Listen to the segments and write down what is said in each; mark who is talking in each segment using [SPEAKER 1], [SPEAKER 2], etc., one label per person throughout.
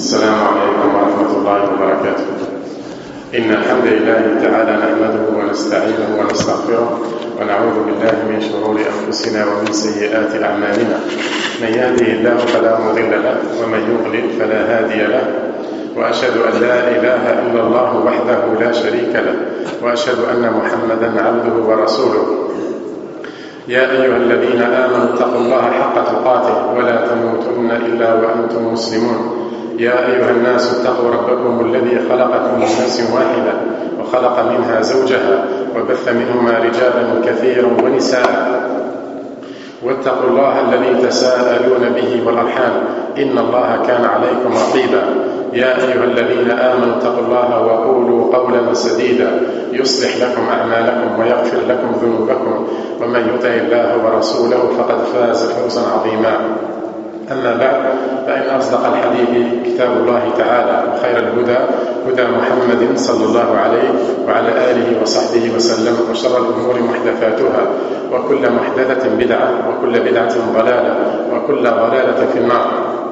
[SPEAKER 1] السلام عليكم ورحمة الله وبركاته. إن الحمد لله تعالى نحمده ونستعينه ونستغفره ونعوذ بالله من شرور أنفسنا ومن سيئات أعمالنا. من يهده الله فلا مضل له ومن يضلل فلا هادي له، وأشهد أن لا إله إلا الله وحده لا شريك له، وأشهد أن محمدا عبده ورسوله. يا أيها الذين آمنوا اتقوا الله حق تقاته ولا تموتن إلا وأنتم مسلمون. يا أيها الناس اتقوا ربكم الذي خلقكم من نفس واحدة وخلق منها زوجها وبث منهما رجالا كثيرا ونساء، واتقوا الله الذي تساءلون به والأرحام إن الله كان عليكم رقيبا. يا أيها الذين آمنوا اتقوا الله وقولوا قولا سديدا يصلح لكم أعمالكم ويغفر لكم ذنوبكم، ومن يطع الله ورسوله فقد فاز فوزا عظيما. أما بعد، فإن أصدق الحديث كتاب الله تعالى، وخير الهدى هدى محمد صلى الله عليه وعلى آله وصحبه وسلم، وشر الأمور محدثاتها، وكل محدثة بدعة، وكل بدعة ضلالة، وكل ضلالة في النار.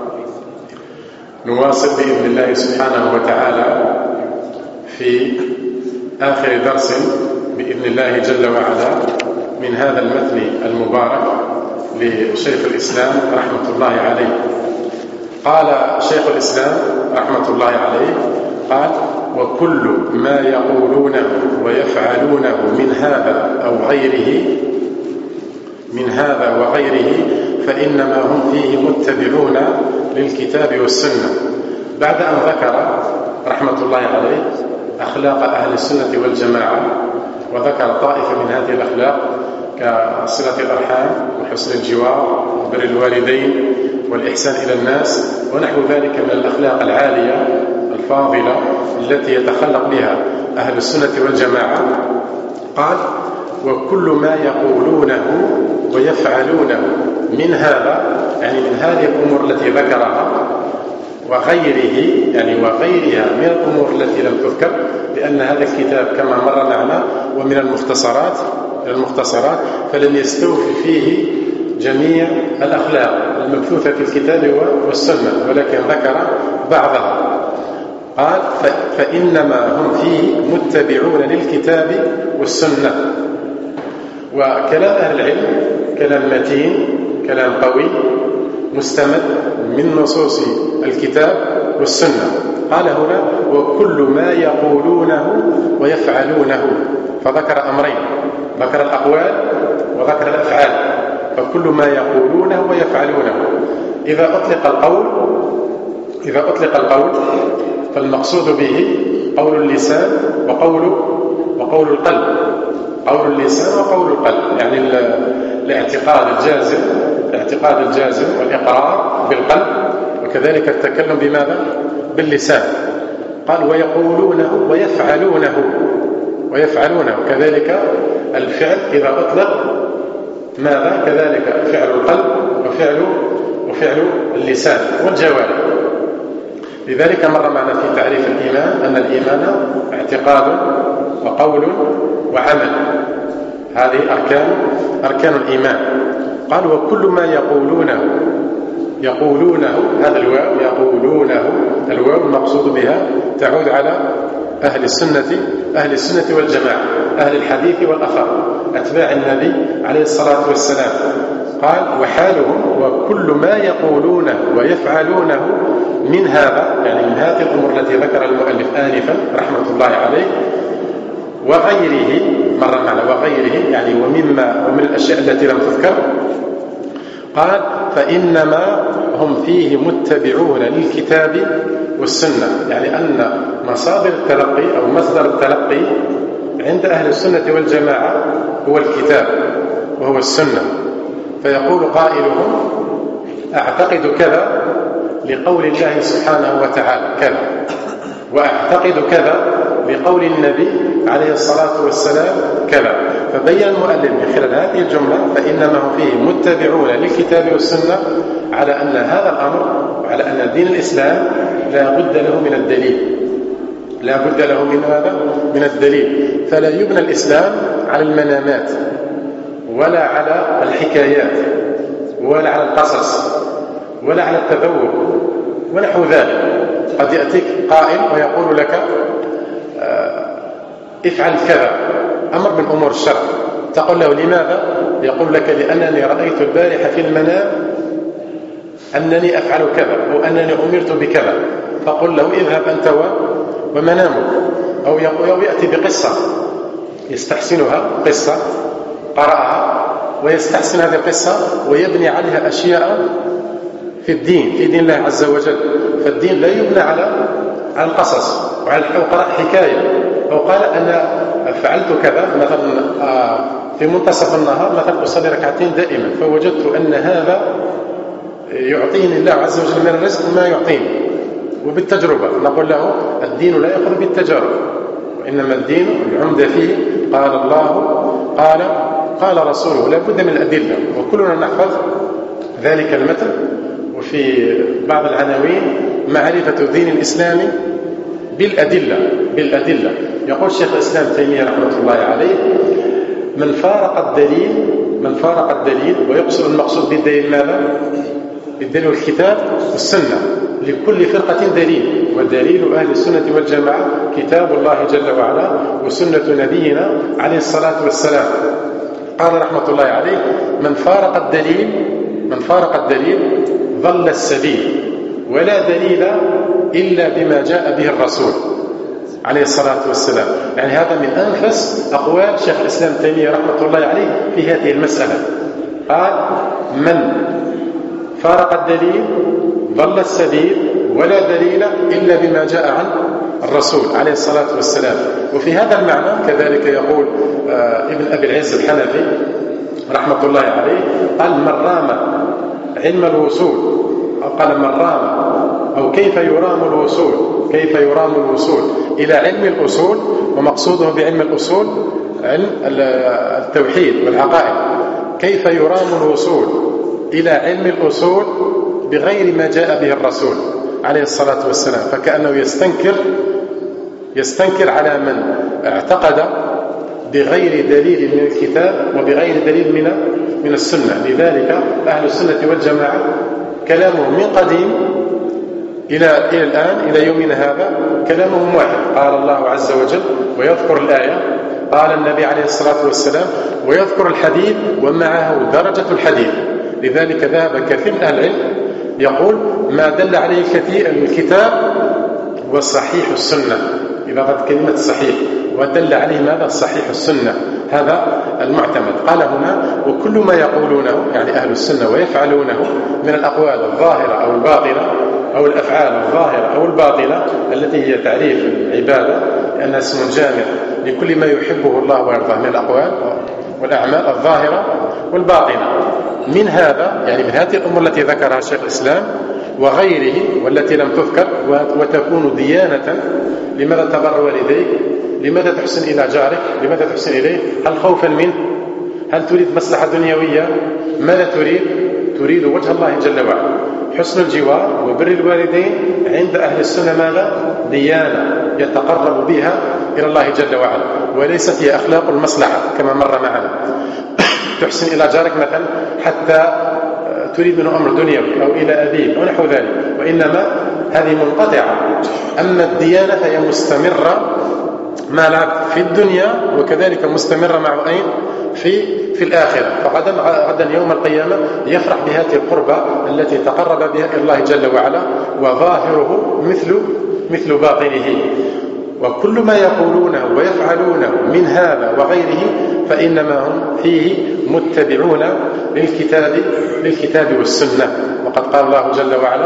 [SPEAKER 1] نواصل بإذن الله سبحانه وتعالى في آخر درس بإذن الله جل وعلا من هذا المتن المبارك لشيخ الإسلام رحمة الله عليه. قال شيخ الإسلام رحمة الله عليه قال: وكل ما يقولونه ويفعلونه من هذا وغيره فإنما هم فيه متبعون للكتاب والسنة. بعد أن ذكر رحمة الله عليه أخلاق أهل السنة والجماعة، وذكر طائفة من هذه الأخلاق كصلة الأرحام وحسن الجوار وبر الوالدين والإحسان إلى الناس ونحو ذلك من الأخلاق العالية الفاضلة التي يتخلق بها أهل السنة والجماعة، قال: وكل ما يقولونه ويفعلونه من هذا، يعني من هذه الأمور التي ذكرها، وغيرها من الأمور التي لم تذكر، لأن هذا الكتاب كما مر معنا ومن المختصرات فلم يستوفي فيه جميع الأخلاق المبثوثة في الكتاب والسنة، ولكن ذكر بعضها. قال: فإنما هم فيه متبعون للكتاب والسنة. وكلام أهل العلم كلام متين، كلام قوي مستمد من نصوص الكتاب والسنة. قال هنا: وكل ما يقولونه ويفعلونه، فذكر أمرين، ذكر الأقوال وذكر الأفعال. فكل ما يقولونه ويفعلونه. إذا أطلق القول فالمقصود به قول اللسان وقول القلب. قول اللسان وقول القلب، يعني الاعتقاد الجازم والإقرار بالقلب، وكذلك التكلم بماذا؟ باللسان. قال: ويقولونه ويفعلونه كذلك الفعل إذا أطلق ماذا؟ كذلك فعل القلب وفعل اللسان والجوارح. لذلك مر معنا في تعريف الإيمان أن الإيمان اعتقاد وقول وعمل، هذه أركان الإيمان. قال: وكل ما يقولونه هذا الواو، الواو المقصود بها تعود على أهل السنة والجماعة، أهل الحديث والأثر، أتباع النبي عليه الصلاة والسلام. قال: وحالهم وكل ما يقولونه ويفعلونه من هذا، يعني من هذه الأمور التي ذكر المؤلف آنفا رحمة الله عليه، وغيره، مر معنا وغيره يعني ومن الأشياء التي لم تذكر. قال: فإنما هم فيه متبعون للكتاب والسنة، يعني أن مصادر التلقي أو مصدر التلقي عند أهل السنة والجماعة هو الكتاب وهو السنة. فيقول قائلهم: أعتقد كذا لقول الله سبحانه وتعالى كذا، وأعتقد كذا لقول النبي عليه الصلاة والسلام كذا. فبين المؤلف من خلال هذه الجملة فإنما هم فيه متبعون للكتاب والسنة على أن هذا الأمر وعلى أن دين الإسلام لا بد له من الدليل. فلا يبنى الإسلام على المنامات ولا على الحكايات ولا على القصص ولا على التذوق ونحو ذلك، قد يأتيك قائل ويقول لك افعل كذا، أمر من أمور الشرع، تقول له لماذا؟ يقول لك لأنني رأيت البارحة في المنام أنني أفعل كذا أو أنني أمرت بكذا، فقل له اذهب أنت ومنامك. أو يأتي بقصة يستحسنها، قصة قرأها ويستحسن هذه القصة ويبني عليها أشياء في دين الله عز وجل. فالدين لا يبنى على القصص أو قرأ حكاية أو قال أنا فعلت كذا مثلا في منتصف النهار مثلا أصلي ركعتين دائما فوجدت أن هذا يعطيني الله عز وجل من الرزق ما يعطيني، وبالتجربة نقول له الدين لا يأخذ بالتجارب، وإنما الدين العمدة فيه قال الله قال رسوله، لا بد من الأدلة، وكلنا نحفظ ذلك المثل. وفي بعض العناوين معرفة دين الإسلام بالأدلة. يقول شيخ الإسلام تيمية رحمة الله عليه من فارق الدليل، ويقصد المقصود بالدليل ماذا؟ بالدليل الكتاب والسنة، لكل فرقة دليل، ودليل أهل السنة والجماعة كتاب الله جل وعلا وسنة نبينا عليه الصلاة والسلام. قال رحمة الله عليه من فارق الدليل ضل السبيل، ولا دليل إلا بما جاء به الرسول عليه الصلاة والسلام. يعني هذا من أنفس أقوال شيخ الإسلام تيمية رحمة الله عليه في هذه المسألة. قال من فارق الدليل ضل السبيل ولا دليل إلا بما جاء عن الرسول عليه الصلاة والسلام. وفي هذا المعنى كذلك يقول ابن أبي العز الحنفي رحمة الله عليه قال من رام علم الوصول، أو قال من رام أو كيف يرام الوصول إلى علم الأصول، ومقصوده بعلم الأصول علم التوحيد والعقائد، كيف يرام الوصول إلى علم الأصول بغير ما جاء به الرسول عليه الصلاة والسلام، فكأنه يستنكر على من اعتقد بغير دليل من الكتاب وبغير دليل من السنة. لذلك أهل السنة والجماعة كلامهم من قديم إلى الآن إلى يومنا هذا كلامهم واحد، قال الله عز وجل ويذكر الآية، قال النبي عليه الصلاة والسلام ويذكر الحديث ومعه درجة الحديث. لذلك ذهب كثير من أهل العلم يقول ما دل عليه الكتاب وصحيح السنة، إذا قد كلمة صحيح ودل عليه ماذا؟ صحيح السنة، هذا المعتمد. قال هنا وكل ما يقولونه يعني أهل السنة ويفعلونه من الأقوال الظاهرة أو الباطنة أو الأفعال الظاهرة أو الباطنة التي هي تعريف العبادة، لأنها اسم جامع لكل ما يحبه الله ويرضاه من الأقوال والأعمال الظاهرة والباطنة. من هذا يعني من هذه الأمور التي ذكرها شيخ الإسلام وغيره والتي لم تذكر وتكون ديانة. لماذا تبر والديك؟ لماذا تحسن إلى جارك؟ لماذا تحسن إليه؟ هل خوفا منه؟ هل تريد مصلحة دنيوية؟ ماذا تريد وجه الله جل وعلا. حسن الجوار وبر الوالدين عند أهل السنة ماذا؟ ديانة يتقرب بها إلى الله جل وعلا، وليست هي أخلاق المصلحة كما مر معنا. تحسن إلى جارك مثلا حتى تريد منه أمر دنيوي أو إلى أبيك أو نحو ذلك، وإنما هذه منقطعة. أما الديانة فهي مستمرة مع العبد في الدنيا وكذلك مستمرة معه أين؟ في الآخرة. فغدا يوم القيامة يفرح بهذه القربة التي تقرب بها إلى الله جل وعلا، وظاهره مثل باطنه. وكل ما يقولونه ويفعلونه من هذا وغيره فإنما هم فيه متبعون للكتاب والسنة. وقد قال الله جل وعلا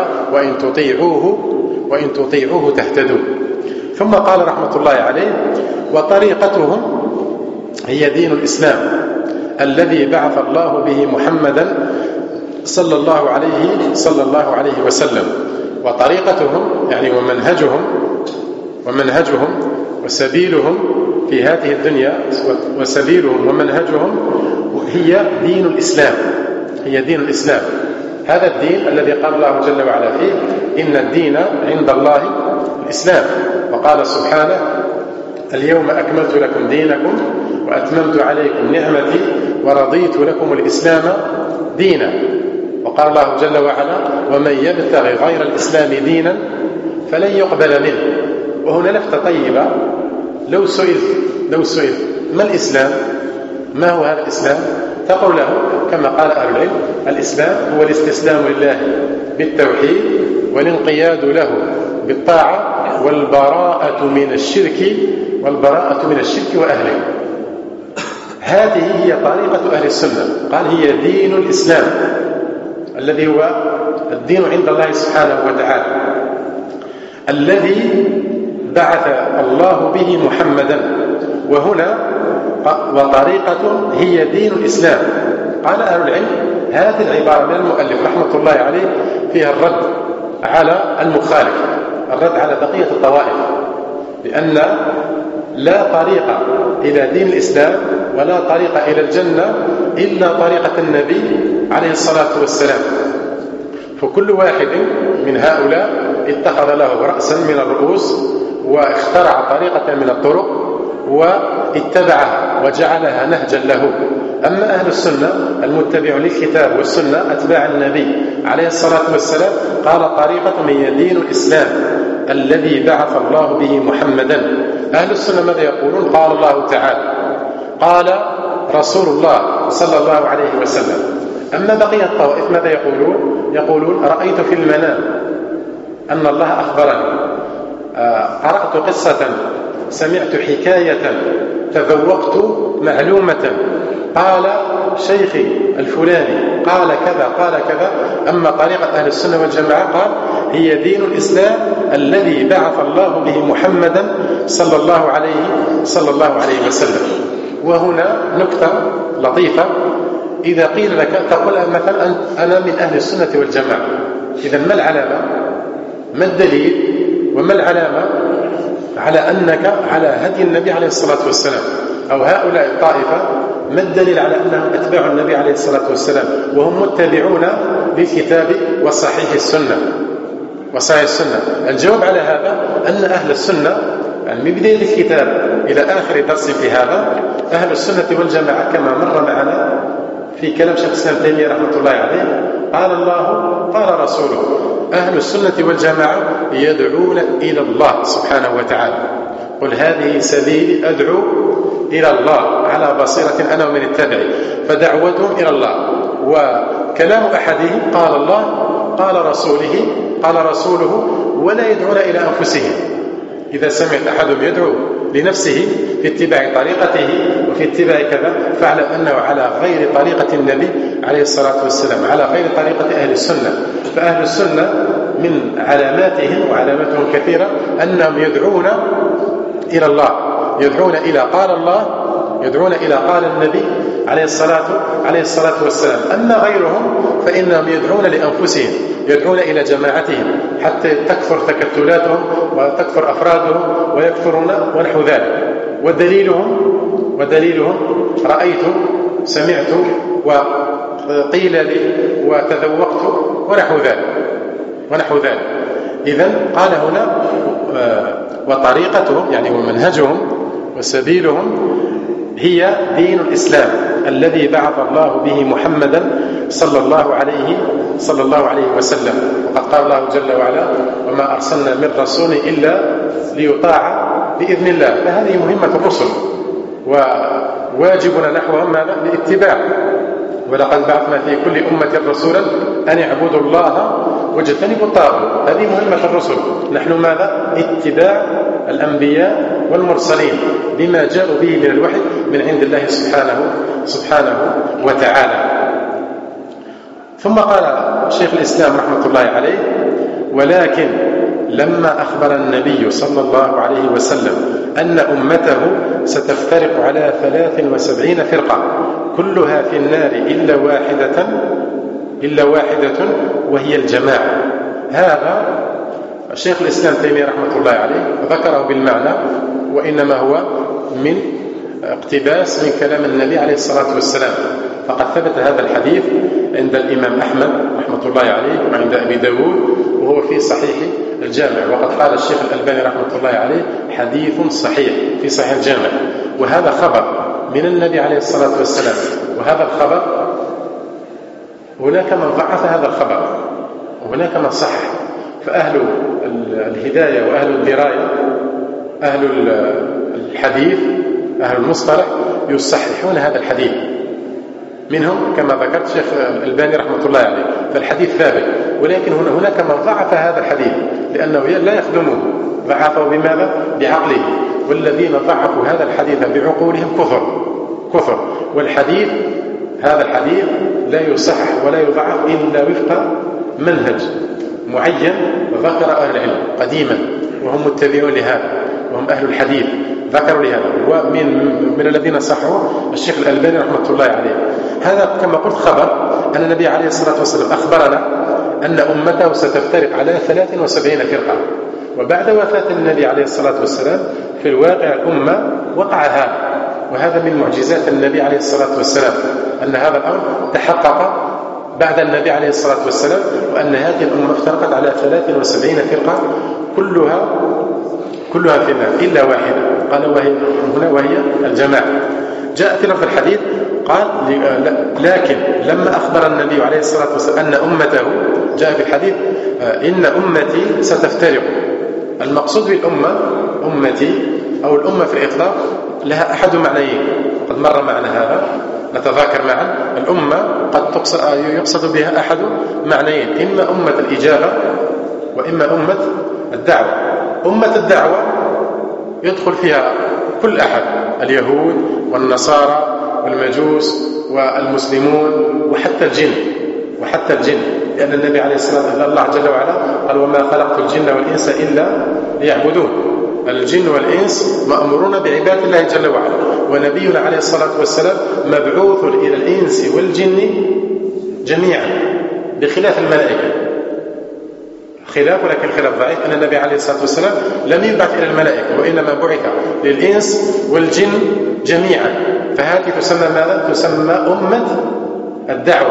[SPEAKER 1] وإن تطيعوه تهتدوا. ثم قال رحمة الله عليه وطريقتهم هي دين الإسلام الذي بعث الله به محمدا صلى الله عليه وسلم. وطريقتهم يعني ومنهجهم وسبيلهم في هذه الدنيا، وسبيلهم ومنهجهم هي دين الإسلام. هذا الدين الذي قال الله جل وعلا فيه إن الدين عند الله الإسلام. وقال سبحانه اليوم أكملت لكم دينكم وأتممت عليكم نعمتي ورضيت لكم الإسلام دينا. وقال الله جل وعلا ومن يبتغي غير الإسلام دينا فلن يقبل منه. وهنا لفتة طيبة، لو سئل ما الإسلام، ما هو هذا الإسلام، تقول له كما قال أهل العلم: الإسلام هو الاستسلام لله بالتوحيد والانقياد له بالطاعة والبراءة من الشرك وأهله. هذه هي طريقة أهل السنة. قال: هي دين الإسلام الذي هو الدين عند الله سبحانه وتعالى، الذي بعث الله به محمدا. وهنا وطريقة هي دين الإسلام. قال أهل العلم: هذه العبارة من المؤلف رحمة الله عليه فيها الرد على المخالف، الرد على بقية الطوائف، لأن لا طريق إلى دين الإسلام ولا طريق إلى الجنة إلا طريقة النبي عليه الصلاة والسلام. فكل واحد من هؤلاء اتخذ له رأسا من الرؤوس واخترع طريقة من الطرق واتبعها وجعلها نهجا له. أما أهل السنة المتبعون للكتاب والسنة أتباع النبي عليه الصلاة والسلام، قال: طريقة هي دين الإسلام الذي بعث الله به محمدا. أهل السنة ماذا يقولون؟ قال الله تعالى، قال رسول الله صلى الله عليه وسلم. أما بقية الطوائف ماذا يقولون: رأيت في المنام أن الله أخبرني، قرأت قصة، سمعت حكاية، تذوقت معلومة، قال شيخي الفلاني قال كذا. أما طريقة أهل السنة والجماعة قال: هي دين الإسلام الذي بعث الله به محمدا صلى الله عليه وسلم. وهنا نكتة لطيفة: إذا قيل لك تقول مثلا أنا من أهل السنة والجماعة، إذا ما العلامة، ما الدليل وما العلامة على أنك على هدي النبي عليه الصلاة والسلام؟ أو هؤلاء الطائفة ما الدليل على أنهم أتباع النبي عليه الصلاة والسلام وهم متبعون للكتاب وصحيح السنة؟ الجواب على هذا أن أهل السنة من بداية الكتاب إلى آخر درس في هذا، أهل السنة والجماعة كما مر معنا في كلام شيخ الإسلام تيمية رحمة الله عليه: قال الله قال رسوله. أهل السنة والجماعة يدعون إلى الله سبحانه وتعالى: قل هذه سبيلي أدعو إلى الله على بصيرة أنا ومن اتبعي. فدعوتهم إلى الله، وكلام أحدهم قال الله قال رسوله، ولا يدعون إلى أنفسهم. إذا سمعت أحدهم يدعو لنفسه في اتباع طريقته وفي اتباع كذا، فاعلم أنه على غير طريقة النبي عليه الصلاة والسلام، على غير طريقة أهل السنة. فأهل السنة من علاماتهم وعلاماتهم كثيرة أنهم يدعون إلى الله، يدعون إلى قال الله، يدعون إلى قال النبي عليه الصلاة والسلام. أما غيرهم فإنهم يدعون لأنفسهم، يدعون إلى جماعتهم حتى تكثر تكتلاتهم وتكثر أفرادهم ويكثرون ونحو ذلك. ودليلهم رأيت، سمعت، وقيل لي، وتذوقت، ونحو ذلك. إذن قال هنا: وطريقتهم يعني ومنهجهم وسبيلهم هي دين الإسلام الذي بعث الله به محمدا صلى الله عليه وسلم. وقد قال الله جل وعلا: وما أرسلنا من رسول إلا ليطاع بإذن الله. فهذه مهمة الرسل وواجبنا نحوهم الاتباع. ولقد بعثنا في كل أمة رسولا أن اعبدوا الله واجتنبوا الطاغوت. هذه مهمة الرسل. نحن ماذا؟ اتباع الأنبياء والمرسلين بما جاءوا به من الوحي من عند الله سبحانه وتعالى. ثم قال شيخ الإسلام رحمة الله عليه: ولكن لما أخبر النبي صلى الله عليه وسلم أن أمته ستفترق على 73 فرقة كلها في النار إلا واحدة وهي الجماعة. هذا الشيخ الإسلام تيمية رحمة الله عليه ذكره بالمعنى، وإنما هو من اقتباس من كلام النبي عليه الصلاة والسلام. فقد ثبت هذا الحديث عند الإمام أحمد رحمة الله عليه وعند أبي داود، وهو في صحيح الجامع. وقد قال الشيخ الألباني رحمة الله عليه: حديث صحيح في صحيح الجامع. وهذا خبر من النبي عليه الصلاة والسلام، وهذا الخبر هناك من ضعف هذا الخبر وهناك من صح. فأهل الهداية وأهل الدراية أهل الحديث أهل المصطلح يصححون هذا الحديث، منهم كما ذكرت شيخ الألباني رحمة الله عليه، فالحديث ثابت، ولكن هناك من ضعف هذا الحديث لأنه لا يخدمه، ضعفه بماذا؟ بعقله، والذين ضعفوا هذا الحديث بعقولهم كفر. والحديث هذا الحديث لا يصحح ولا يضعف إلا وفق منهج معين ذكر أهل العلم قديما وهم متبعون لهذا، وهم أهل الحديث ذكروا لهذا، ومن الذين صحوا الشيخ الألباني رحمة الله عليه. هذا كما قلت خبر أن النبي عليه الصلاة والسلام أخبرنا أن أمته ستفترق على 73 فرقة، وبعد وفاة النبي عليه الصلاة والسلام في الواقع الأمة وقع هذا، وهذا من معجزات النبي عليه الصلاة والسلام أن هذا الأمر تحقق بعد النبي عليه الصلاة والسلام، وأن هذه الأمة افترقت على 73 فرقة كلها في النار إلا واحدة، قال وهي الجماعة. جاء في لفظ الحديث قال لكن لما أخبر النبي عليه الصلاة والسلام أن أمته، جاء في الحديث إن أمتي ستفترق. المقصود بالأمة أمتي أو الأمة في الإطلاق لها أحد معنيين، قد مر معنا هذا، نتذاكر معا. الأمة قد يقصد بها أحد معنيين، إما أمة الإجابة وإما أمة الدعوة. أمة الدعوة يدخل فيها كل أحد، اليهود والنصارى والمجوس والمسلمون وحتى الجن، لأن النبي عليه الصلاة والسلام الله جل وعلا قال وما خلقت الجن والإنس إلا ليعبدون. الجن والإنس مأمورون بعبادة الله جل وعلا، ونبينا عليه الصلاة والسلام مبعوث إلى الإنس والجن جميعا بخلاف الملائكة، ولكن خلاف ضعيف، أن النبي عليه الصلاة والسلام لم يبعث إلى الملائكة، وإنما بعث للإنس والجن جميعا. فهذه تسمى ماذا؟ تسمى أمة الدعوة.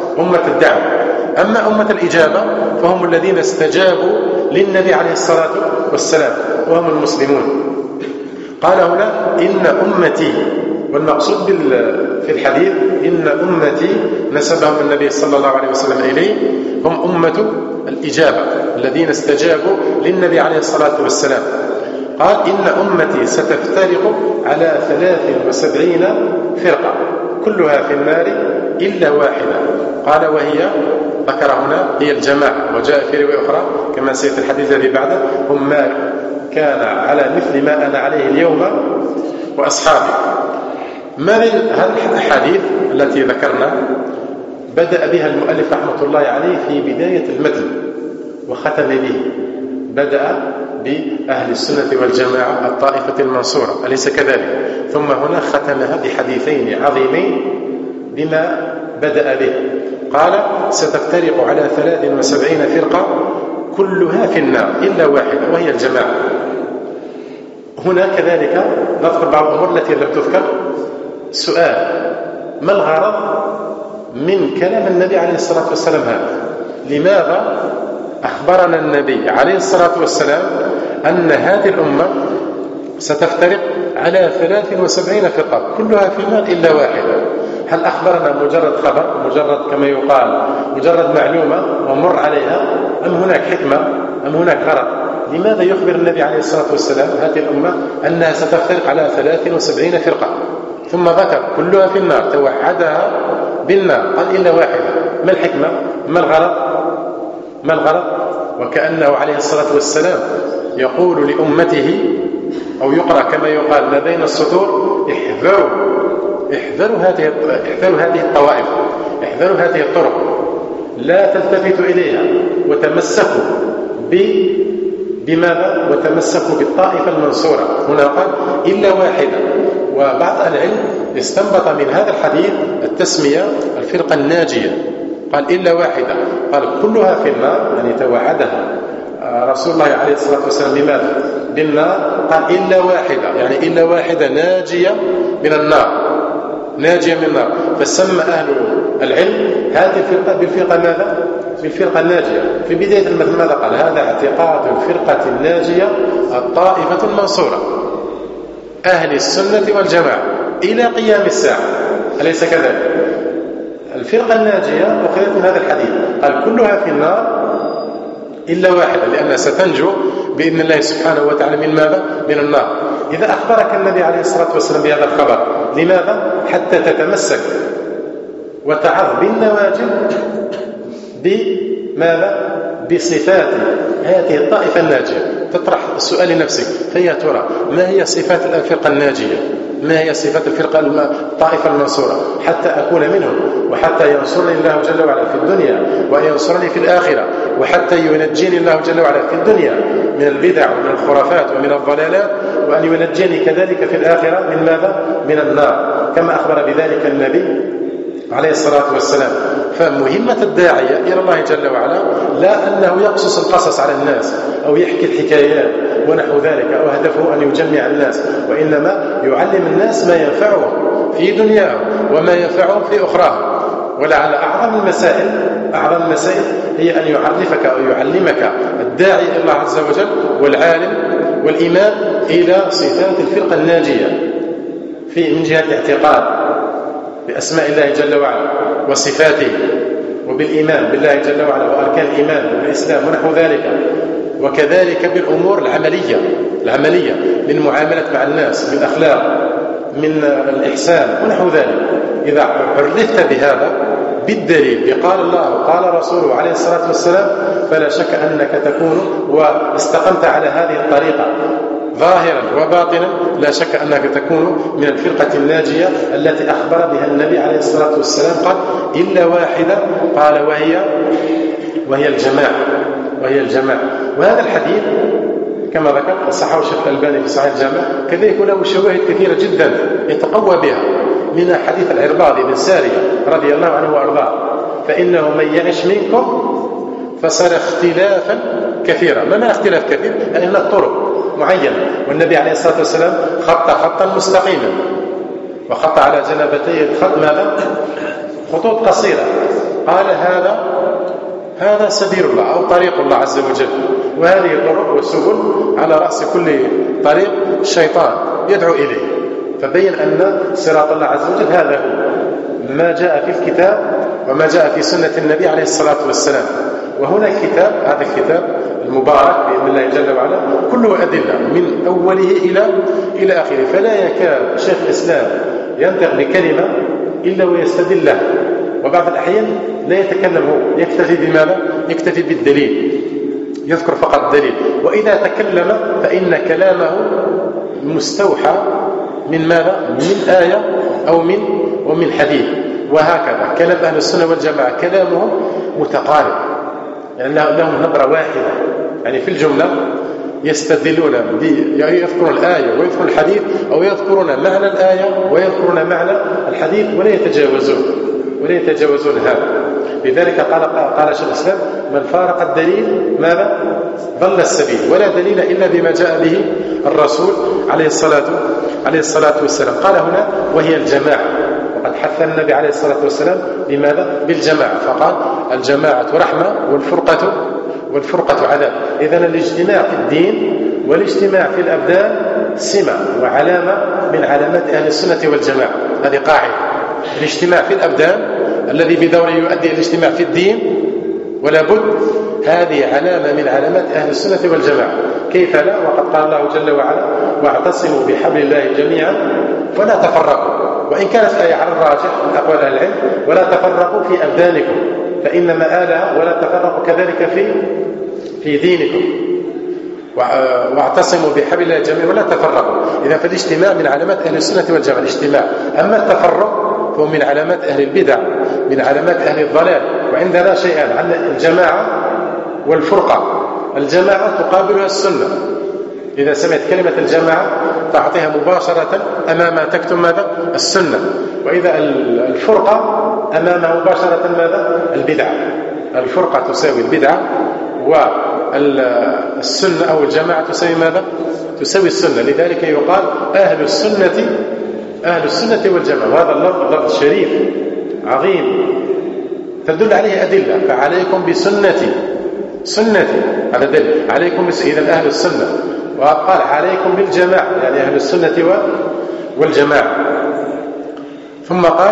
[SPEAKER 1] أما أمة الإجابة فهم الذين استجابوا للنبي عليه الصلاة والسلام وهم المسلمون. قال هنا إن أمتي، والمقصود في الحديث إن أمتي نسبهم النبي صلى الله عليه وسلم إليه، هم أمة الإجابة الذين استجابوا للنبي عليه الصلاة والسلام. قال إن أمتي ستفترق على 73 فرقة كلها في النار إلا واحدة. قال وهي، ذكر هنا، هي الجماعة. وجاء في رواية أخرى كما سيأتي الحديث الذي بعده، هم ما كان على مثل ما أنا عليه اليوم وأصحابي. ما من هذه الأحاديث التي ذكرنا بدأ بها المؤلف رحمة الله عليه في بداية المتن وختم به، بدأ بأهل السنة والجماعة الطائفة المنصورة، أليس كذلك؟ ثم هنا ختمها بحديثين عظيمين بما بدأ به. قال ستفترق على 73 فرقة كلها في النار إلا واحدة وهي الجماعة. هنا كذلك نذكر بعض الأمور التي لم تذكر. سؤال: ما الغرض من كلام النبي عليه الصلاة والسلام هذا؟ لماذا أخبرنا النبي عليه الصلاة والسلام أن هذه الأمة ستفترق على 73 فرقة كلها في النار إلا واحدة؟ هل أخبرنا مجرد خبر، مجرد كما يقال مجرد معلومة ومر عليها، أم هناك حكمة، أم هناك غرض؟ لماذا يخبر النبي عليه الصلاة والسلام هذه الأمة أنها ستفترق على 73 فرقة ثم ذكر كلها في النار، توعدها بالنار، قال إلا واحدة؟ ما الحكمة؟ ما الغرض؟ وكأنه عليه الصلاة والسلام يقول لأمته، أو يقرأ كما يقال ما بين السطور: احذروا هذه الطوائف، احذروا هذه الطرق، لا تلتفتوا إليها، وتمسكوا بماذا؟ وتمسكوا بالطائفة المنصورة. هنا قال إلا واحدة. وبعض العلم استنبط من هذا الحديث التسمية الفرقة الناجية، قال إلا واحدة، قال كلها في النار، يعني توعدها رسول الله عليه الصلاة والسلام بماذا؟ بالنار. قال إلا واحدة، يعني إلا واحدة ناجية من النار، ناجية من النار. فسمى أهل العلم هذه الفرقة بالفرقة ماذا؟ بالفرقة الناجية. في بداية المثل ماذا قال؟ هذا اعتقاد الفرقة الناجية الطائفة المنصورة، أهل السنة والجماعة إلى قيام الساعة، أليس كذلك؟ الفرقة الناجية أخذت من هذا الحديث، قال كلها في النار إلا واحدة، لأنها ستنجو بإذن الله سبحانه وتعالى من ماذا؟ من النار. إذا أخبرك النبي عليه الصلاة والسلام بهذا الخبر، لماذا؟ حتى تتمسك وتعظ بالنواجذ بماذا؟ بصفات هذه الطائفة الناجية. تطرح السؤال لنفسك: فيا ترى ما هي صفات الفرقة الناجية؟ ما هي صفات الفرقة الطائفة المنصورة حتى أكون منهم، وحتى ينصرني الله جل وعلا في الدنيا وينصرني في الآخرة، وحتى ينجيني الله جل وعلا في الدنيا من البدع ومن الخرافات ومن الضلالات، وأن ينجيني كذلك في الآخرة من ماذا؟ من النار، كما أخبر بذلك النبي عليه الصلاة والسلام. فمهمة الداعية إلى الله جل وعلا لا أنه يقصص القصص على الناس أو يحكي الحكايات ونحو ذلك، أو هدفه أن يجمع الناس، وإنما يعلم الناس ما ينفعهم في دنياهم وما ينفعهم في أخراهم. ولعل أعظم المسائل هي أن يعرفك أو يعلمك الداعي إلى الله عز وجل والعالم والإمام إلى صفات الفرقة الناجية من جهة الاعتقاد بأسماء الله جل وعلا وصفاته، وبالإيمان بالله جل وعلا وأركان الإيمان والإسلام ونحو ذلك، وكذلك بالأمور العملية من معاملة مع الناس، من الأخلاق، من الإحسان ونحو ذلك. إذا عرفت بهذا بالدليل بقال الله وقال رسوله عليه الصلاة والسلام، فلا شك أنك تكون واستقمت على هذه الطريقة ظاهرا وباطنا، لا شك أنك تكون من الفرقة الناجية التي أخبر بها النبي عليه الصلاة والسلام. قال: إلا واحدة، قال وهي الجماعة. وهذا الحديث كما ذكرت صححه الشيخ الألباني في صحيح الجامع، كذلك له شواهد كثيرة جدا يتقوى بها، من حديث العرباض بن سارية رضي الله عنه وأرضاه: فإنه من يعش منكم فسيرى اختلافا كثيرا. ما معنى اختلاف كثير؟ يعني هناك طرق معينة، والنبي عليه الصلاة والسلام خط خطا مستقيما، وخط على جنبتي الخط ماذا؟ خطوط قصيرة. قال: هذا سبيل الله أو طريق الله عز وجل، وهذه الطرق والسبل على رأس كل طريق الشيطان يدعو إليه. فبين أن صراط الله عز وجل هذا هو ما جاء في الكتاب وما جاء في سنة النبي عليه الصلاة والسلام. وهنا هذا الكتاب المبارك بإذن الله جل وعلا كله أدلة من أوله إلى آخره، فلا يكاد شيخ الإسلام ينطق بكلمة إلا ويستدل لها، وبعض الأحيان لا يتكلم هو، يكتفي بماذا؟ يكتفي بالدليل، يذكر فقط الدليل. وإذا تكلم فإن كلامه مستوحى من ماذا؟ من آية أو من حديث. وهكذا كلام أهل السنة والجماعة كلامهم متقارب، يعني لهم نبرة واحدة، يعني في الجملة يستدلون يذكرون الآية ويذكرون الحديث، أو يذكرون معنى الآية ويذكرون معنى الحديث، ولا يتجاوزون هذا. لذلك قال شيخ الإسلام: من فارق الدليل ماذا؟ ضل السبيل، ولا دليل إلا بما جاء به الرسول عليه الصلاة والسلام. قال هنا: وهي الجماعة، وقد حث النبي عليه الصلاة والسلام بماذا؟ بالجماعة، فقال: الجماعة رحمة والفرقة عذاب. إذن الاجتماع في الدين والاجتماع في الأبدان سمة وعلامة من علامات أهل السنة والجماعة. هذه قاعدة: الاجتماع في الأبدان الذي بدوره يؤدي الاجتماع في الدين ولا بد، هذه علامة من علامات أهل السنة والجماعة. كيف لا؟ وقد قال الله جل وعلا: واعتصموا بحبل الله جميعا ولا تفرقوا. وإن كانت الآية على الراجح من أقوال أهل العلم: ولا تفرقوا في أبدانكم، فإن مآلها ولا تفرقوا كذلك في دينكم، واعتصموا بحبل الله جميعا ولا تفرقوا. إذا فالاجتماع من علامات أهل السنة والجماعة الاجتماع. أما التفرق فهو من علامات أهل البدع، من علامات أهل الضلال. وعندنا شيئان: عندنا الجماعة والفرقة. الجماعة تقابلها السنة، إذا سمعت كلمة الجماعة تعطيها مباشرة أمامها تكتب ماذا؟ السنة. وإذا الفرقة أمامها مباشرة ماذا؟ البدعة. الفرقة تساوي البدعة، والسنة أو الجماعة تساوي ماذا؟ تساوي السنة. لذلك يقال أهل السنة والجماعة. وهذا اللفظ شريف عظيم تدل عليه أدلة: فعليكم بسنتي، هذا دل عليكم إذا أهل السنة. وقال: عليكم بالجماعة، يعني أهل السنة والجماعة. ثم قال: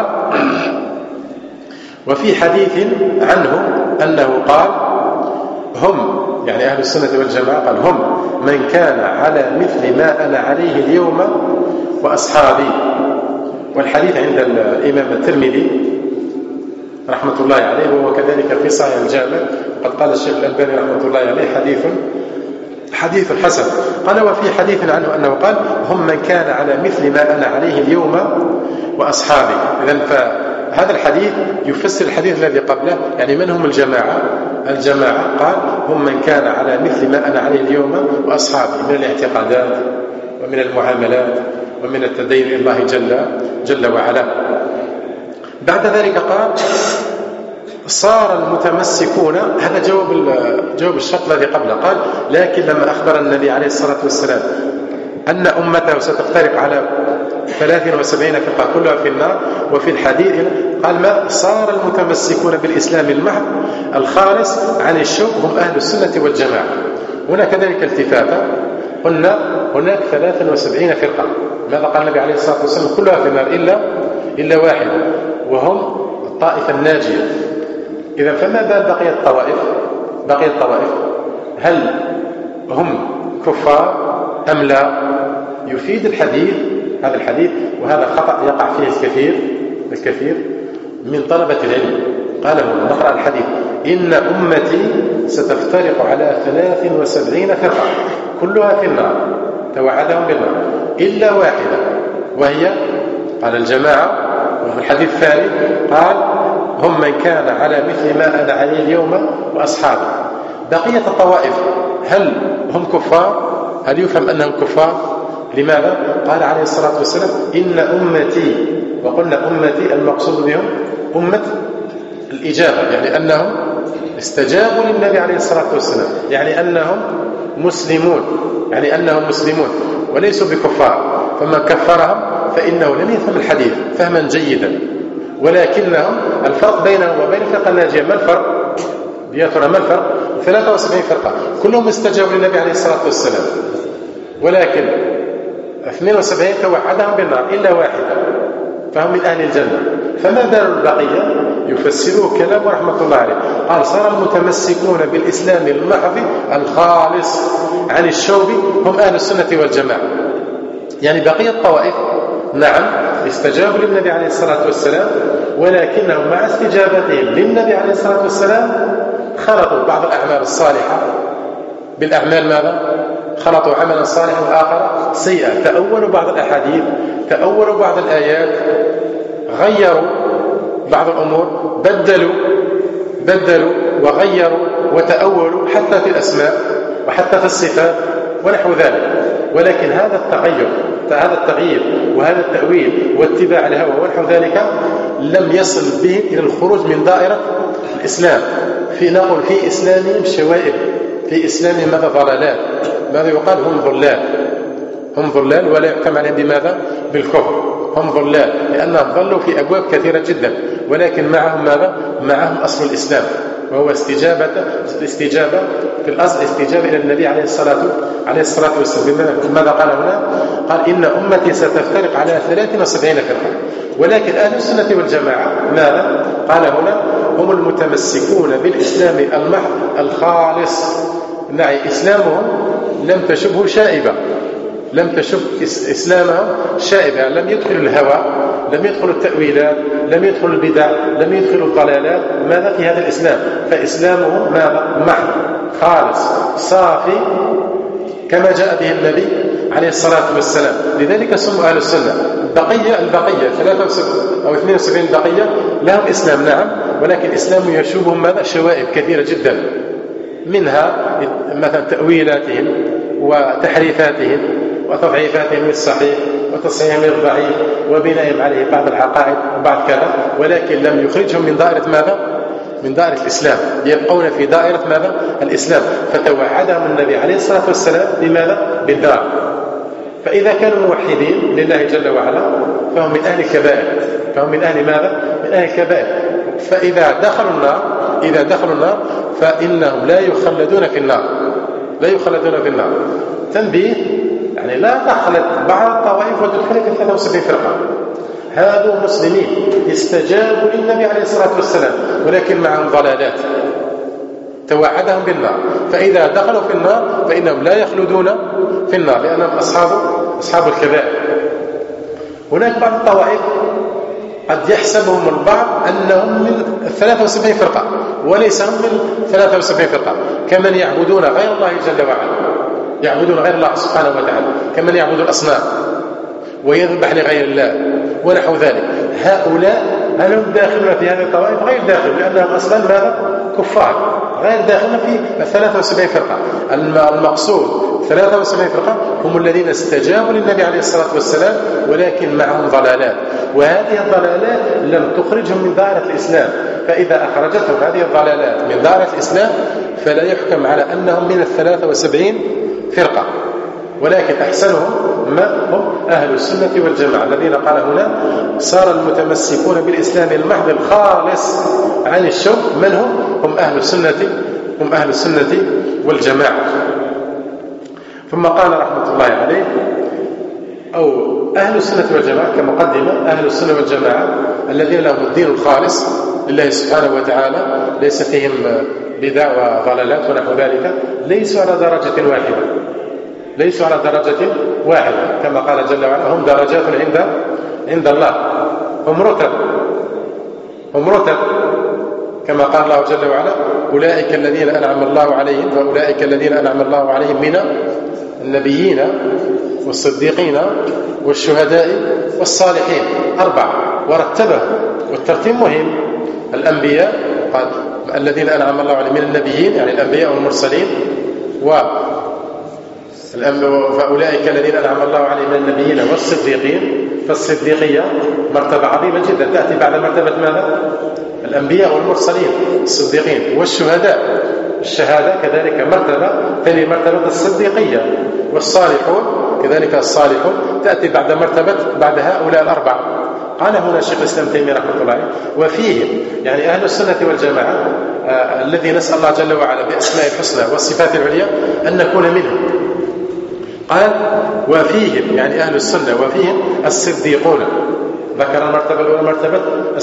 [SPEAKER 1] وفي حديث عنه أنه قال: هم يعني أهل السنة والجماعة قال هم من كان على مثل ما أنا عليه اليوم وأصحابي. والحديث عند الإمام الترمذي رحمة الله عليه، وهو كذلك في صحيح الجامع، قد قال الشيخ الألباني رحمة الله عليه حديث حسن. قال وفي حديث عنه أنه قال هم من كان على مثل ما أنا عليه اليوم وأصحابي. إذن فهذا الحديث يفسر الحديث الذي قبله. يعني من هم الجماعة؟ الجماعة قال هم من كان على مثل ما أنا عليه اليوم وأصحابي من الاعتقادات ومن المعاملات ومن التدين إلى الله جل وعلا. بعد ذلك قال صار المتمسكون، هذا جواب الشرط الذي قبله. قال لكن لما أخبر النبي عليه الصلاة والسلام أن أمته ستفترق على 73 فرقة كلها في النار، وفي الحديث قال ما صار المتمسكون بالإسلام المحض الخالص عن الشوك هم أهل السنة والجماعة. هنا كذلك التفاتة، قلنا هناك 73 فرقة. ماذا قال النبي عليه الصلاة والسلام؟ كلها في النار إلا واحدة، وهم الطائفة الناجية. إذا فما بال بقية الطوائف هل هم كفار أم لا؟ يفيد هذا الحديث، وهذا خطأ يقع فيه الكثير من طلبة العلم. قال نقرأ الحديث إن أمتي ستفترق على 73 فرقة كلها في النار، توعدهم بالنار إلا واحدة، وهي قال الجماعة. وفي الحديث الثاني قال هم من كان على مثل ما أنا عليه اليوم وأصحابي. بقية الطوائف هل هم كفار؟ هل يفهم أنهم كفار؟ لماذا؟ قال عليه الصلاة والسلام إن أمتي، وقلنا أمتي المقصود بهم أمة الإجابة، يعني أنهم استجابوا للنبي عليه الصلاة والسلام، يعني أنهم مسلمون وليسوا بكفار. فمن كفرهم فإنه لم يفهم الحديث فهما جيدا، ولكنهم الفرق بينهم وبين الفرقة الناجية ما الفرق؟ بياتنا ما الفرق؟ 73 فرقة كلهم استجابوا للنبي عليه الصلاة والسلام، ولكن 72 توعدهم بالنار إلا واحدة، فهم من أهل الجنة. فما بال البقية؟ يفسروه كلام رحمة الله عليه. قال صار المتمسكون بالإسلام المحض الخالص عن الشوب هم أهل السنة والجماعة. يعني بقية الطوائف نعم استجابوا للنبي عليه الصلاة والسلام، ولكنهم مع استجابتهم للنبي عليه الصلاة والسلام خلطوا بعض الأعمال الصالحة بالأعمال ماذا؟ خلطوا عملا صالحا وآخر سيئا، تأولوا بعض الأحاديث، تأولوا بعض الآيات، غيروا بعض الأمور، بدلوا وغيروا وتأولوا حتى في الأسماء وحتى في الصفات ونحو ذلك. ولكن هذا التغيير وهذا التأويل واتباع الهوى ونحو ذلك لم يصل بهم إلى الخروج من دائرة الإسلام. نقول في إسلامهم شوائب، في إسلامهم ماذا؟ ضلالات. ماذا يقال؟ هم ضلال ولا يحكم عليهم بماذا؟ بالكفر. هم ضلال لأنهم ضلوا في أبواب كثيرة جدا، ولكن معهم ماذا؟ معهم أصل الإسلام، وهو استجابة في الأصل استجابة إلى النبي عليه الصلاة والسلام. ماذا قال هنا؟ قال إن أمتي ستفترق على 73 فرقة، ولكن أهل السنة والجماعة ماذا؟ قال هنا هم المتمسكون بالإسلام المحض الخالص. نعم إسلامهم لم تشبه شائبة، لم تشب إسلامهم شائبة، لم يدخل الهوى، لم يدخل التأويلات، لم يدخل البدع، لم يدخل الضلالات. ماذا في هذا الإسلام؟ فإسلامهم ماذا؟ محض خالص صافي كما جاء به النبي عليه الصلاة والسلام. لذلك سموا أهل السنة. البقية 73 أو 72 بقية لهم إسلام نعم، ولكن إسلام يشوبهم ماذا؟ شوائب كثيرة جدا، منها مثلا تأويلاتهم وتحريفاتهم وتضعيفاتهم للصحيح وتصحيحهم للضعيف وبنائهم عليه بعض العقائد وبعض كذا، ولكن لم يخرجهم من دائرة ماذا؟ من دائرة الإسلام، يبقون في دائرة ماذا؟ الإسلام. فتوعدهم النبي عليه الصلاة والسلام بماذا؟ بالدار. فإذا كانوا موحدين لله جل وعلا فهم من أهل الكبائر، فهم من أهل ماذا؟ من أهل الكبائر. فإذا دخلوا النار فإنهم لا يخلدون في النار. تنبيه، يعني لا تخلط بعض الطوائف وتدخل في 73 فرقة. هذو مسلمين استجابوا للنبي عليه الصلاة والسلام، ولكن معهم ضلالات، توعدهم بالنار، فإذا دخلوا في النار فإنهم لا يخلدون في النار لأنهم أصحاب الكبائر. هناك بعض الطوائف قد يحسبهم البعض أنهم من 73 فرقة وليس هم من 73 فرقة، كمن يعبدون غير الله جل وعلا، يعبدون غير الله سبحانه وتعالى، كمن يعبد الأصنام ويذبح لغير الله ونحو ذلك. هؤلاء هل هم داخلون في هذه الطوائف؟ غير داخل، لأنهم أصلا ماذا؟ كفار، غير داخلون في 73 فرقة. المقصود 73 فرقة هم الذين استجابوا للنبي عليه الصلاة والسلام ولكن معهم ضلالات، وهذه الضلالات لم تخرجهم من دائرة الإسلام، فإذا أخرجتهم هذه الضلالات من دائرة الإسلام فلا يحكم على أنهم من 73 فرقة، ولكن أحسنهم هم أهل السنة والجماعة الذين قال هنا صار المتمسكون بالإسلام المحض الخالص عن الشرك من هم أهل السنة والجماعة. ثم قال رحمة الله عليه أو أهل السنة والجماعة كمقدمة، أهل السنة والجماعة الذين لهم الدين الخالص لله سبحانه وتعالى، ليس فيهم بدع وضلالات ونحو ذلك، ليسوا على درجة واحدة كما قال جل وعلا هم درجات عند الله، هم رتب كما قال الله جل وعلا أولئك الذين أنعم الله عليهم، فأولئك الذين أنعم الله عليهم من النبيين والصديقين والشهداء والصالحين، 4 ورتبه، والترتيب مهم. الأنبياء قال الذين أنعم الله عليهم من النبيين يعني الأنبياء والمرسلين، فأولئك الذين أنعم الله عليهم من النبيين والصديقين، فالصديقية مرتبة عظيمة جدا تأتي بعد مرتبة ماذا؟ الأنبياء والمرسلين الصديقين، والشهداء الشهادة كذلك مرتبة ثاني مرتبة الصديقية، والصالحون كذلك الصالحون تأتي بعد هؤلاء 4. قال هنا الشيخ الإسلام تيمية رحمه الله عليه وفيهم يعني أهل السنة والجماعة الذي نسأل الله جل وعلا بأسماء الحسنى والصفات العليا أن نكون منهم. قال وفيهم يعني أهل السنة وفيهم الصديقون، ذكر المرتبة الأولى مرتبة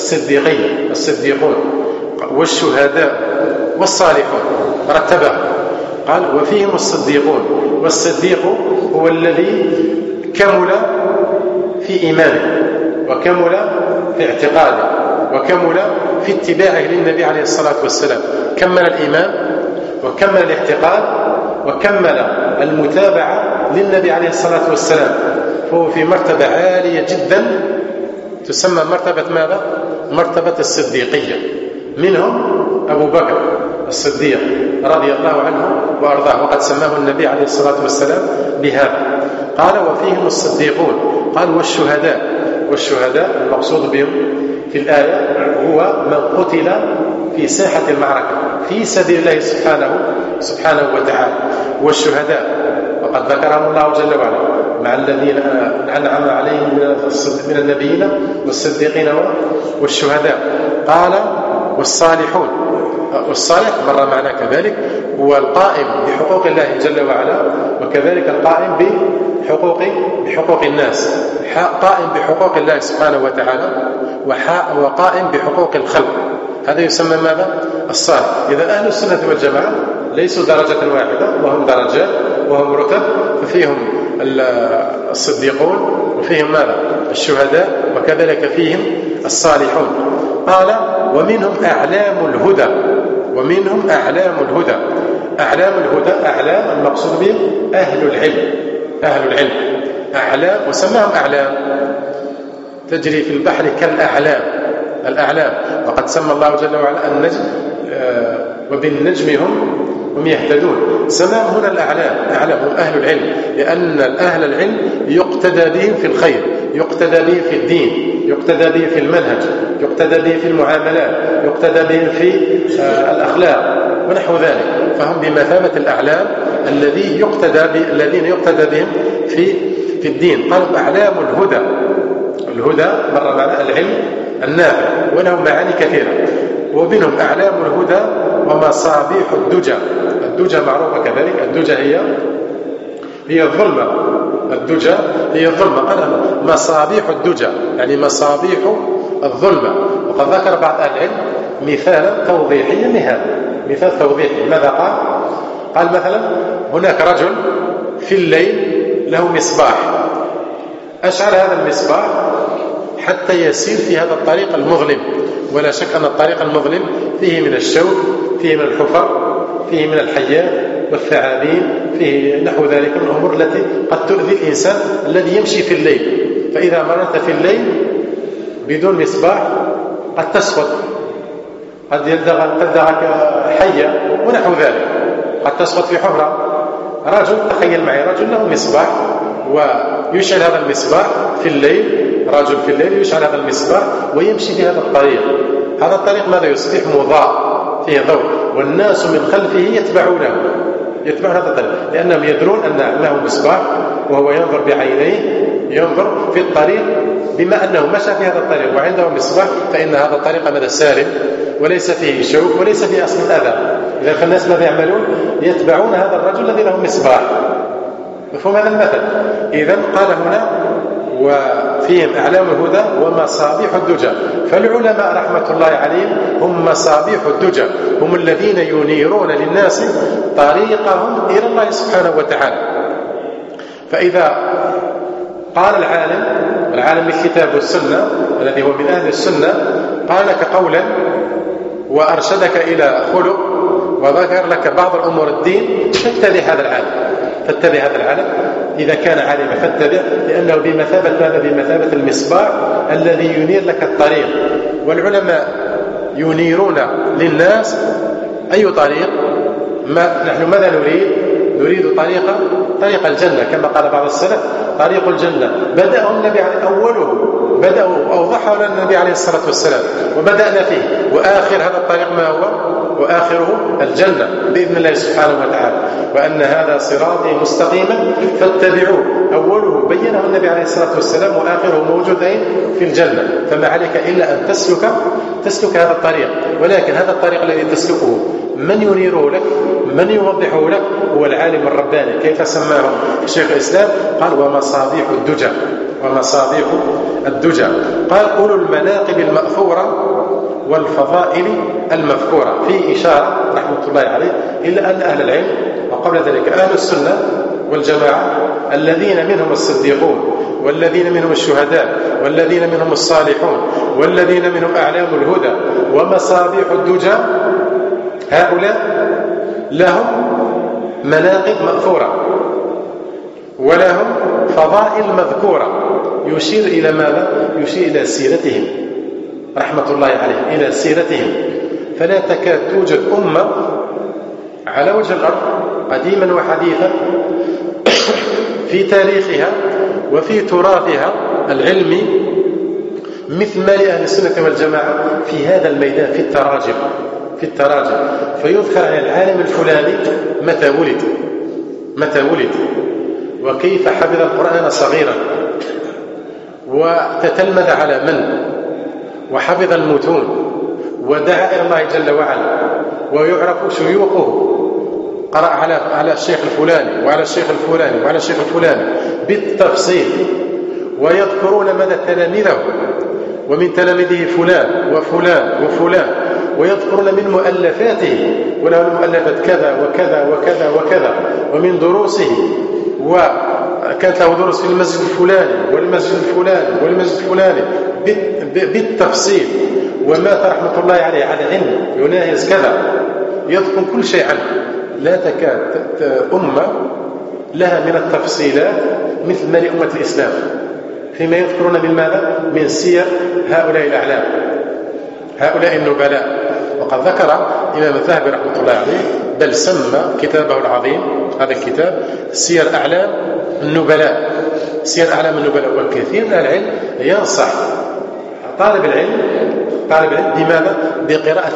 [SPEAKER 1] الصديقون والشهداء والصالحون رتبه. قال وفيهم الصديقون، والصديق هو الذي كمل في إيمانه وكمل في اعتقاده وكمل في اتباعه للنبي عليه الصلاة والسلام، كمل الإيمان وكمل الاعتقاد وكمل المتابعة للنبي عليه الصلاة والسلام، فهو في مرتبة عالية جدا تسمى مرتبة ماذا؟ مرتبة الصديقية. منهم أبو بكر الصديق رضي الله عنه وأرضاه، وقد سماه النبي عليه الصلاة والسلام بهذا. قال وفيهم الصديقون. قال والشهداء المقصود بهم في الآية هو من قتل في ساحة المعركة في سبيل الله سبحانه وتعالى. والشهداء وقد ذكرهم الله جل وعلا مع الذين أنعم عليهم من النبيين والصديقين والشهداء. قال والصالحون، والصالح مر معنا كذلك هو القائم بحقوق الله جل وعلا، وكذلك القائم بحقوق الناس، قائم بحقوق الله سبحانه وتعالى وقائم بحقوق الخلق، هذا يسمى ماذا؟ الصالح. إذا أهل السنة والجماعة ليسوا درجة واحدة وهم درجات وهم رتب، ففيهم الصديقون وفيهم ماذا؟ الشهداء وكذلك فيهم الصالحون. قال ومنهم أعلام الهدى. أعلام الهدى أعلام المقصود بهم أهل العلم أعلام، وسماهم أعلام تجري في البحر كالأعلام، وقد سمى الله جل وعلا النجم وبالنجم هم يهتدون. سماهم هنا أعلام هم أهل العلم، لأن أهل العلم يقتدى بهم في الخير، يقتدى بهم في الدين، يقتدى بهم في المنهج، يقتدى بهم في المعاملات، يقتدى بهم في الأخلاق ونحو ذلك، فهم بمثابة الأعلام الذين يقتدى بهم في الدين. قالوا أعلام الهدى مر معنا العلم النافع وله معاني كثيرة، ومنهم أعلام الهدى ومصابيح الدجى. الدجى معروفة كذلك، الدجى هي الظلمة، قال مصابيح الدجى يعني مصابيح الظلمة. وقد ذكر بعض أهل العلم مثالا توضيحيا لهذا، مثال توضيحي. ماذا قال؟ قال مثلا هناك رجل في الليل له مصباح، أشعل هذا المصباح حتى يسير في هذا الطريق المظلم، ولا شك أن الطريق المظلم فيه من الشوك، فيه من الحفر، فيه من الحيات والثعابين، فيه نحو ذلك من الأمور التي قد تؤذي الإنسان الذي يمشي في الليل. فإذا مررت في الليل بدون مصباح قد تسقط، قد يلدغك حية ونحو ذلك، قد تسقط في حفرة. رجل، تخيل معي رجل له مصباح ويشعل هذا المصباح في الليل، رجل في الليل يشعل هذا المصباح ويمشي في هذا الطريق. هذا الطريق ماذا يصبح؟ مضاء، فيه ضوء، والناس من خلفه يتبعون هذا الطريق، لأنهم يدرون أن له مصباح وهو ينظر بعينيه، ينظر في الطريق بما أنه مشى في هذا الطريق وعنده مصباح، فإن هذا الطريق ماذا؟ سالم وليس فيه شوك وليس فيه أصل أذى. إذا فالناس ماذا يعملون؟ يتبعون هذا الرجل الذي له مصباح. مفهوم هذا المثل؟ إذن قال هنا وفيهم أعلام الهدى ومصابيح الدجى. فالعلماء رحمة الله عليهم هم مصابيح الدجى، هم الذين ينيرون للناس طريقهم إلى الله سبحانه وتعالى. فإذا قال العالم بالكتاب والسنة الذي هو من أهل السنة قال لك قولا وأرشدك إلى خلق وذكر لك بعض الأمور الدين، فاتبع هذا العالم. إذا كان عالما فاتبع، لأنه بمثابة المصباح الذي ينير لك الطريق. والعلماء ينيرون للناس أي طريق؟ نحن ماذا نريد؟ نريد طريق الجنة، كما قال بعض السلف طريق الجنة بدأ النبي أوضحه لنا النبي عليه الصلاة والسلام وبدأنا فيه، وآخر هذا الطريق ما هو؟ وآخره الجنة بإذن الله سبحانه وتعالى. وأن هذا صراطي مستقيما فاتبعوه، أوله بينه النبي عليه الصلاة والسلام وآخره موجود في الجنة. فما عليك إلا أن تسلك هذا الطريق. ولكن هذا الطريق الذي تسلكه من ينيره لك، من يوضحه لك؟ هو العالم الرباني. كيف سماه شيخ الإسلام؟ قال ومصابيح الدجى. قال أولو المناقب المأثورة والفضائل المذكورة. في إشارة رحمة الله عليه إلا أن أهل العلم وقبل ذلك أهل السنة والجماعة الذين منهم الصديقون، والذين منهم الشهداء، والذين منهم الصالحون، والذين منهم أعلام الهدى ومصابيح الدجى، هؤلاء لهم مناقب مأثورة ولهم فضائل مذكورة. يشير إلى ماذا؟ يشير إلى سيرتهم رحمة الله عليه، إلى سيرتهم. فلا تكاد توجد أمة على وجه الأرض قديما وحديثا في تاريخها وفي تراثها العلمي مثل ما لأهل السنة والجماعة في هذا الميدان، في التراجم فيذكر عن العالم الفلاني متى ولد وكيف حفظ القرآن صغيرا وتتلمذ على من وحفظ المتون ودعا إلى الله جل وعلا، ويعرف شيوخه قرأ على الشيخ الفلاني وعلى الشيخ الفلاني وعلى الشيخ الفلاني بالتفصيل، ويذكرون مدى تلاميذه ومن تلاميذه فلان وفلان وفلان، ويذكرون من مؤلفاته وله المؤلفات كذا وكذا وكذا وكذا، ومن دروسه، وكانت له دروس في المسجد الفلاني والمسجد الفلاني والمسجد الفلاني بالتفصيل، ومات رحمة الله عليه على علم يناهز كذا، يذكر كل شيء عنه. لا تكاد أمة لها من التفصيلات مثل ما لأمة الإسلام فيما يذكرون من ماذا؟ من سير هؤلاء الأعلام، هؤلاء النبلاء. وقد ذكر إمام الذهبي رحمة الله عليه بل سمى كتابه العظيم هذا الكتاب سير أعلام النبلاء، سير أعلام النبلاء. والكثير من العلم ينصح طالب العلم بماذا؟ بقراءة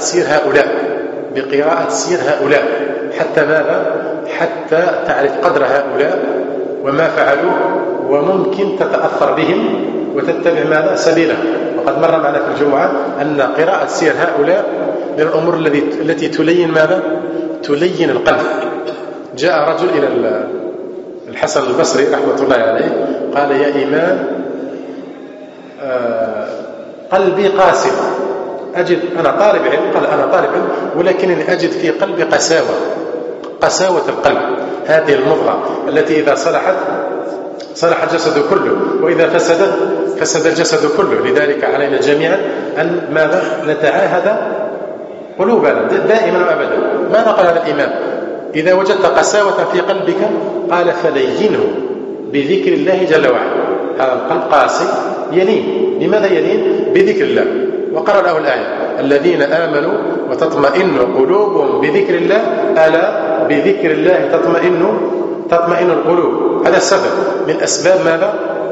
[SPEAKER 1] سير هؤلاء حتى ماذا؟ حتى تعرف قدر هؤلاء وما فعلوه، وممكن تتأثر بهم وتتبع ماذا؟ سبيلهم. وقد مر معنا في الجمعة أن قراءة سير هؤلاء من الأمور التي تلين ماذا؟ تلين القلب. جاء رجل إلى الحسن البصري رحمة الله عليه قال يا إمام قلبي قاسي، أنا طالب علم، قال أنا طالب علم ولكنني أجد في قلبي قساوة القلب، هذه المضغة التي إذا صلح الجسد كله وإذا فسد الجسد كله. لذلك علينا جميعا أن ماذا نتعاهد قلوبنا دائما وأبدا. ماذا قال هذا الإمام؟ إذا وجدت قساوة في قلبك قال فلينه بذكر الله جل وعلا. هذا القلب قاسي يلين. لماذا يلين؟ بذكر الله. وقرأ له الآية الذين آمنوا وتطمئن قلوبهم بذكر الله ألا بذكر الله تطمئن القلوب. هذا سبب من أسباب ماذا؟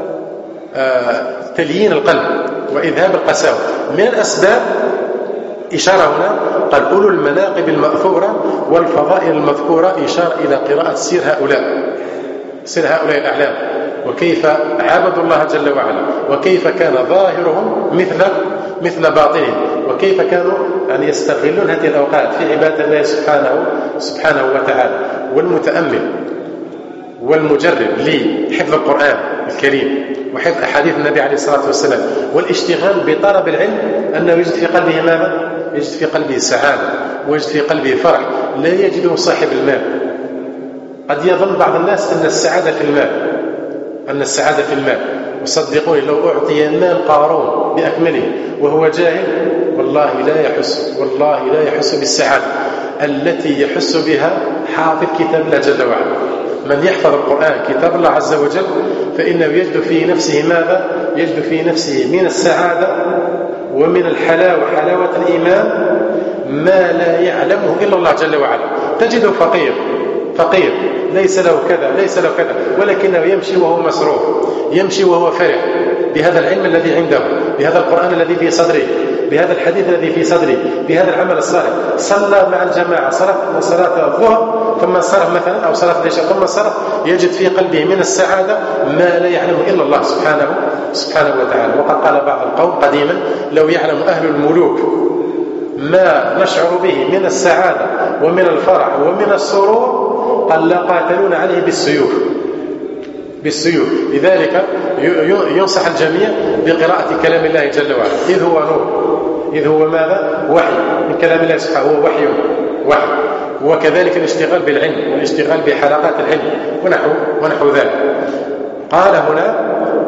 [SPEAKER 1] تليين القلب وإذهاب القساوة. من الأسباب إشارة هنا قال أولو المناقب المأثورة والفضائل المذكورة، إشارة إلى قراءة سير هؤلاء الأعلام وكيف عبدوا الله جل وعلا وكيف كان ظاهرهم مثل باطنهم وكيف كانوا يعني يستغلون هذه الأوقات في عبادة الله سبحانه وتعالى. والمتأمل والمجرب لحفظ القرآن الكريم وحفظ أحاديث النبي عليه الصلاة والسلام والاشتغال بطلب العلم أنه يجد في قلبه ماذا؟ يجد في قلبه سعادة ويجد في قلبه فرح لا يجده صاحب المال. قد يظن بعض الناس أن السعادة في المال، وصدقوني لو أعطي مال قارون بأكمله وهو جاهل والله لا يحس بالسعادة التي يحس بها حافظ كتاب الله جل وعلا. من يحفظ القرآن كتاب الله عز وجل فإنه يجد في نفسه ماذا؟ يجد في نفسه من السعادة ومن حلاوة الإيمان ما لا يعلمه إلا الله جل وعلا. تجده فقير ليس له كذا ولكنه يمشي وهو مسرور، يمشي وهو فرح بهذا العلم الذي عنده، بهذا القرآن الذي في صدره، بهذا الحديث الذي في صدره، بهذا العمل الصالح. صلى مع الجماعة صلاة الظهر ثم صرف مثلا أو صلاة العشاء ثم صرف، يجد في قلبه من السعادة ما لا يعلمه إلا الله سبحانه وتعالى. وقد قال بعض القوم قديما لو يعلم أهل الملوك ما نشعر به من السعادة ومن الفرح ومن السرور قال لا قاتلون عليه بالسيوف. لذلك ينصح الجميع بقراءة كلام الله جل وعلا إذ هو نور، إذ هو ماذا؟ وحي من كلام الله سبحانه، هو وحي. وكذلك الاشتغال بالعلم والاشتغال بحلقات العلم ونحو ذلك. قال هنا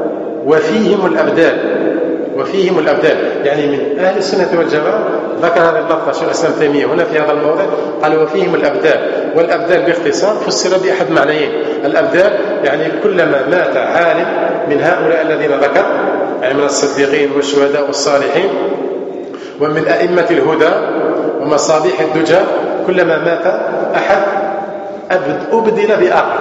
[SPEAKER 1] وفيهم الأبدال يعني من أهل السنة والجماعة. ذكر هذا اللفظ شيخ الإسلام تيمية هنا في هذا الموضع قال وفيهم الأبدال. والأبدال باختصار فسر بأحد معنيين. الأبدال يعني كلما مات عالم من هؤلاء الذين ذكر يعني من الصديقين والشهداء والصالحين ومن أئمة الهدى ومصابيح الدجى، كلما مات أحد أبدل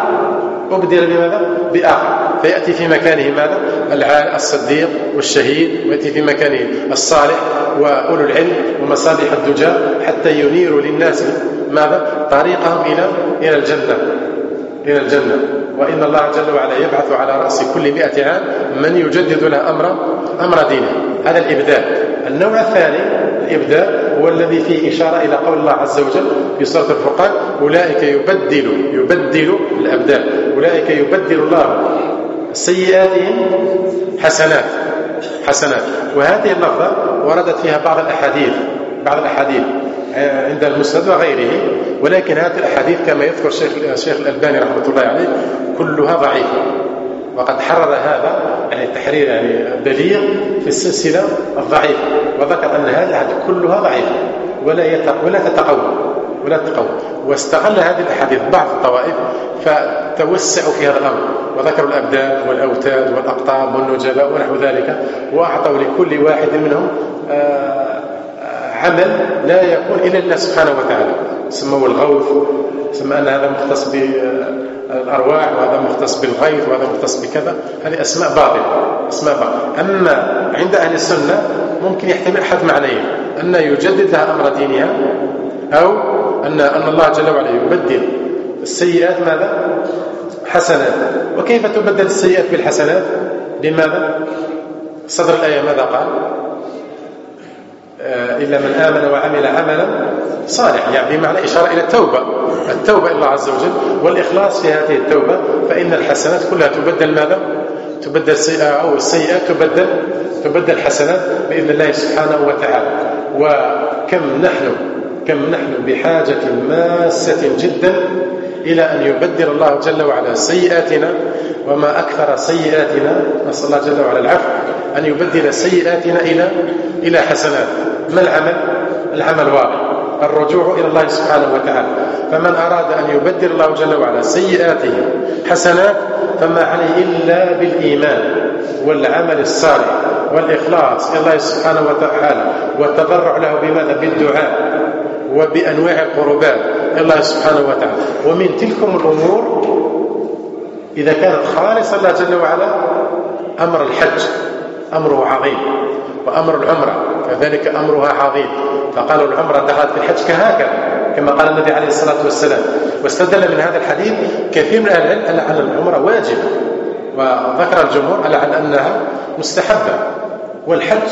[SPEAKER 1] بآخر فيأتي في مكانه ماذا؟ الصديق والشهيد، ويأتي في مكانه الصالح وأولو العلم ومصابيح الدجى حتى ينيروا للناس ماذا؟ طريقهم إلى الجنة. وإن الله جل وعلا يبعث على رأس كل 100 عام من يجدد له أمر دينه. هذا الإبدال. النوع الثاني الإبدال هو الذي فيه إشارة إلى قول الله عز وجل في سورة الفرقان أولئك يبدل الأبدال، أولئك يبدل الله سيئاتهم حسنات. وهذه اللفظة وردت فيها بعض الأحاديث عند المسند وغيره، ولكن هذه الأحاديث كما يذكر الشيخ الألباني رحمة الله عليه كلها ضعيفة، وقد حرر هذا يعني تحرير يعني بليغ في السلسلة الضعيفة، وذكر أن هذه كلها ضعيفة ولا تتقوى. واستغل هذه الأحاديث بعض الطوائف فتوسعوا في هذا الأمر وذكروا الأبدال والأوتاد والأقطاب والنجباء ونحو ذلك، وأعطوا لكل واحد منهم عمل لا يكون إلا الله سبحانه وتعالى. سموه الغوث، سمى أن هذا مختص بالأرواح وهذا مختص بالغيث وهذا مختص بكذا. هذه أسماء باطلة. أما عند أهل السنة ممكن يحتمل أحد معنيين: أن يجدد لها أمر دينها، أو أن الله جل وعلا يبدل السيئات ماذا؟ حسنات. وكيف تبدل السيئات بالحسنات؟ بماذا؟ صدر الآية ماذا قال؟ إلا من آمن وعمل عملا صالح، يعني بمعنى إشارة إلى التوبة إلى الله عز وجل والإخلاص في هذه التوبة، فإن الحسنات كلها تبدل ماذا؟ تبدل السيئات، أو السيئات تبدل حسنات بإذن الله سبحانه وتعالى.
[SPEAKER 2] وكم نحن بحاجة ماسة جدا إلى أن يبدل الله جل وعلا سيئاتنا، وما أكثر سيئاتنا، نسأل الله جل وعلا العفو، أن يبدل سيئاتنا إلى حسنات. ما العمل واضح، الرجوع إلى الله سبحانه وتعالى. فمن أراد أن يبدل الله جل وعلا سيئاته حسنات فما عليه إلا بالإيمان والعمل الصالح والإخلاص إلى الله سبحانه وتعالى، والتضرع له بماذا؟ بالدعاء وبأنواع القربات إلى الله سبحانه وتعالى. ومن تلكم الأمور إذا كانت خالصة الله جل وعلا أمر الحج، أمره عظيم، وأمر العمرة كذلك أمرها عظيم. فقالوا العمرة دخلت في الحج كهكذا كما قال النبي عليه الصلاة والسلام. واستدل من هذا الحديث كثير من أهل العلم على أن العمرة واجبة، وذكر الجمهور على أنها مستحبة. والحج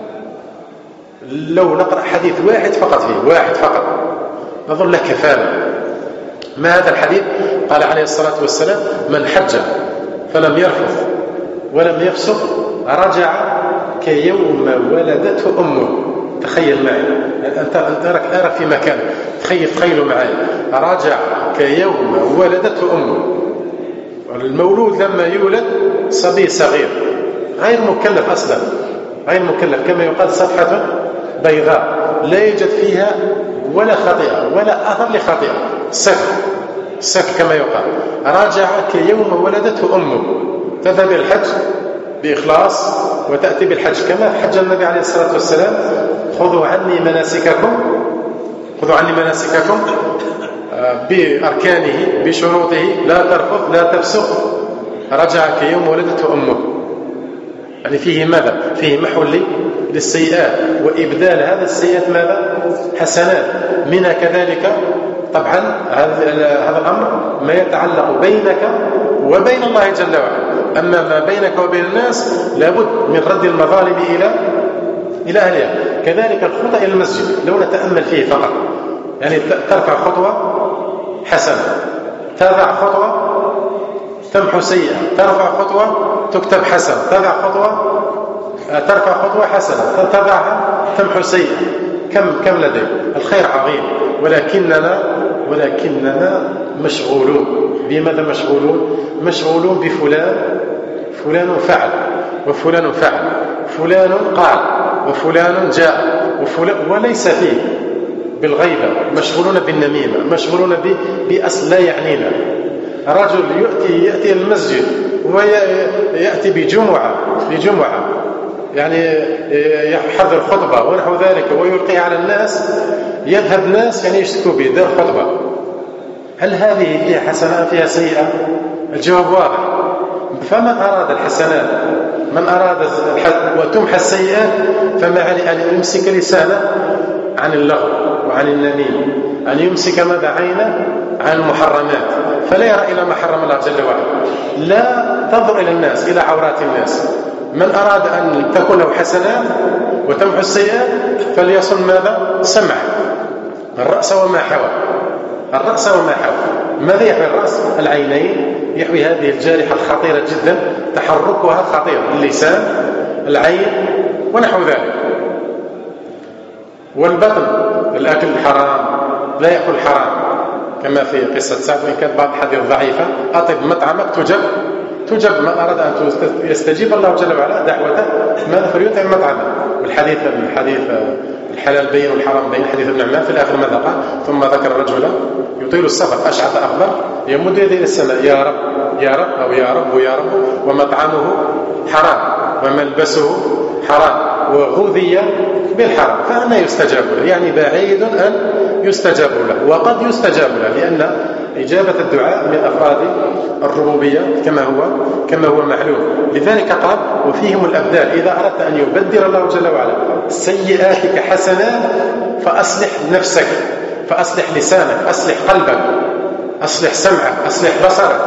[SPEAKER 2] لو نقرأ حديث واحد فقط فيه، واحد فقط، نظن له كفاية. ما هذا الحديث؟ قال عليه الصلاة والسلام: من حج فلم يرفث ولم يفسق رجع كيوم ولدته أمه. تخيل معي، أنت أراك في مكان، تخيلوا معي، رجع كيوم ولدته أمه. المولود لما يولد صبي صغير غير مكلف أصلا، غير مكلف، كما يقال صفحة بيضاء لا يوجد فيها ولا خطيئة ولا أثر لخطيئة، سك كما يقال. رجع كيوم ولدته أمه. تذهب إلى الحج بإخلاص وتأتي بالحج كما حج النبي عليه الصلاة والسلام: خذوا عني مناسككم بأركانه بشروطه، لا ترفض لا تفسق. رجع كيوم ولدته أمه، يعني فيه ماذا؟ فيه محو للسيئات وإبدال هذا السيئات ماذا؟ حسنات. منها كذلك طبعا هذا الأمر ما يتعلق بينك وبين الله جل وعلا. أما ما بينك وبين الناس لابد من رد المظالم إلى أهلها. كذلك الخطأ إلى المسجد لو نتأمل فيه فقط، يعني ترفع خطوة حسنة، ترفع خطوة تمحو سيئة، ترفع خطوة تكتب حسنة، ترفع خطوة حسنة، تضعها تمحو سيئة. كم لديه الخير عظيم، ولكننا مشغولون. بماذا مشغولون فلان فعل وفلان فعل، فلان قال وفلان جاء وليس فيه بالغيبة، مشغولون بالنميمة، مشغولون بأصل لا يعنينا. رجل يأتي المسجد ويأتي بجمعة يعني يحضر خطبة ونحو ذلك ويلقي على الناس، يذهب ناس يعني يشتكوا به دار خطبة. هل هذه فيها حسنة فيها سيئة؟ الجواب واضح. فمن أراد الحسنات، من أراد وتمحى السيئات، فما عليه أن يمسك لسانه عن اللغو وعن النميم، أن يمسك ماذا؟ عينه عن المحرمات، فلا يرى إلى ما حرم الله جل وعلا، لا تنظر إلى الناس، إلى عورات الناس. من أراد أن تكون له حسنات وتمحو السيئات فليصن ماذا؟ سمع الرأس وما حوى، ماذا يحوي الرأس؟ العينين، يحوي هذه الجارحة الخطيرة جدا، تحركها خطير، اللسان، العين ونحو ذلك. والبطن، الأكل الحرام، لا يأكل حرام، كما في قصة سعد، وإن كانت بعض الحديث ضعيفة: أطب مطعمك تجب. ما أراد أن يستجيب الله جل وعلا دعوته ماذا؟ فليطعم مطعمه. والحديث الحلال بين والحرام بين، حديث ابن عمان، في الآخر ماذا قال؟ ثم ذكر رجلا يطيل السفر أشعث أخضر يمد يديه إلى السماء: يا رب يا رب، أو يا رب، ومطعمه حرام وملبسه حرام وغذي بالحرام، فأنا يستجاب له؟ يعني بعيد أن يستجاب له، وقد يستجاب له، لأن إجابة الدعاء من أفراد الربوبية كما هو معلوم. لذلك قال: وفيهم الأبدال. إذا أردت أن يبدل الله جل وعلا سيئاتك حسنات فأصلح نفسك، فأصلح لسانك، أصلح قلبك، أصلح سمعك، أصلح بصرك،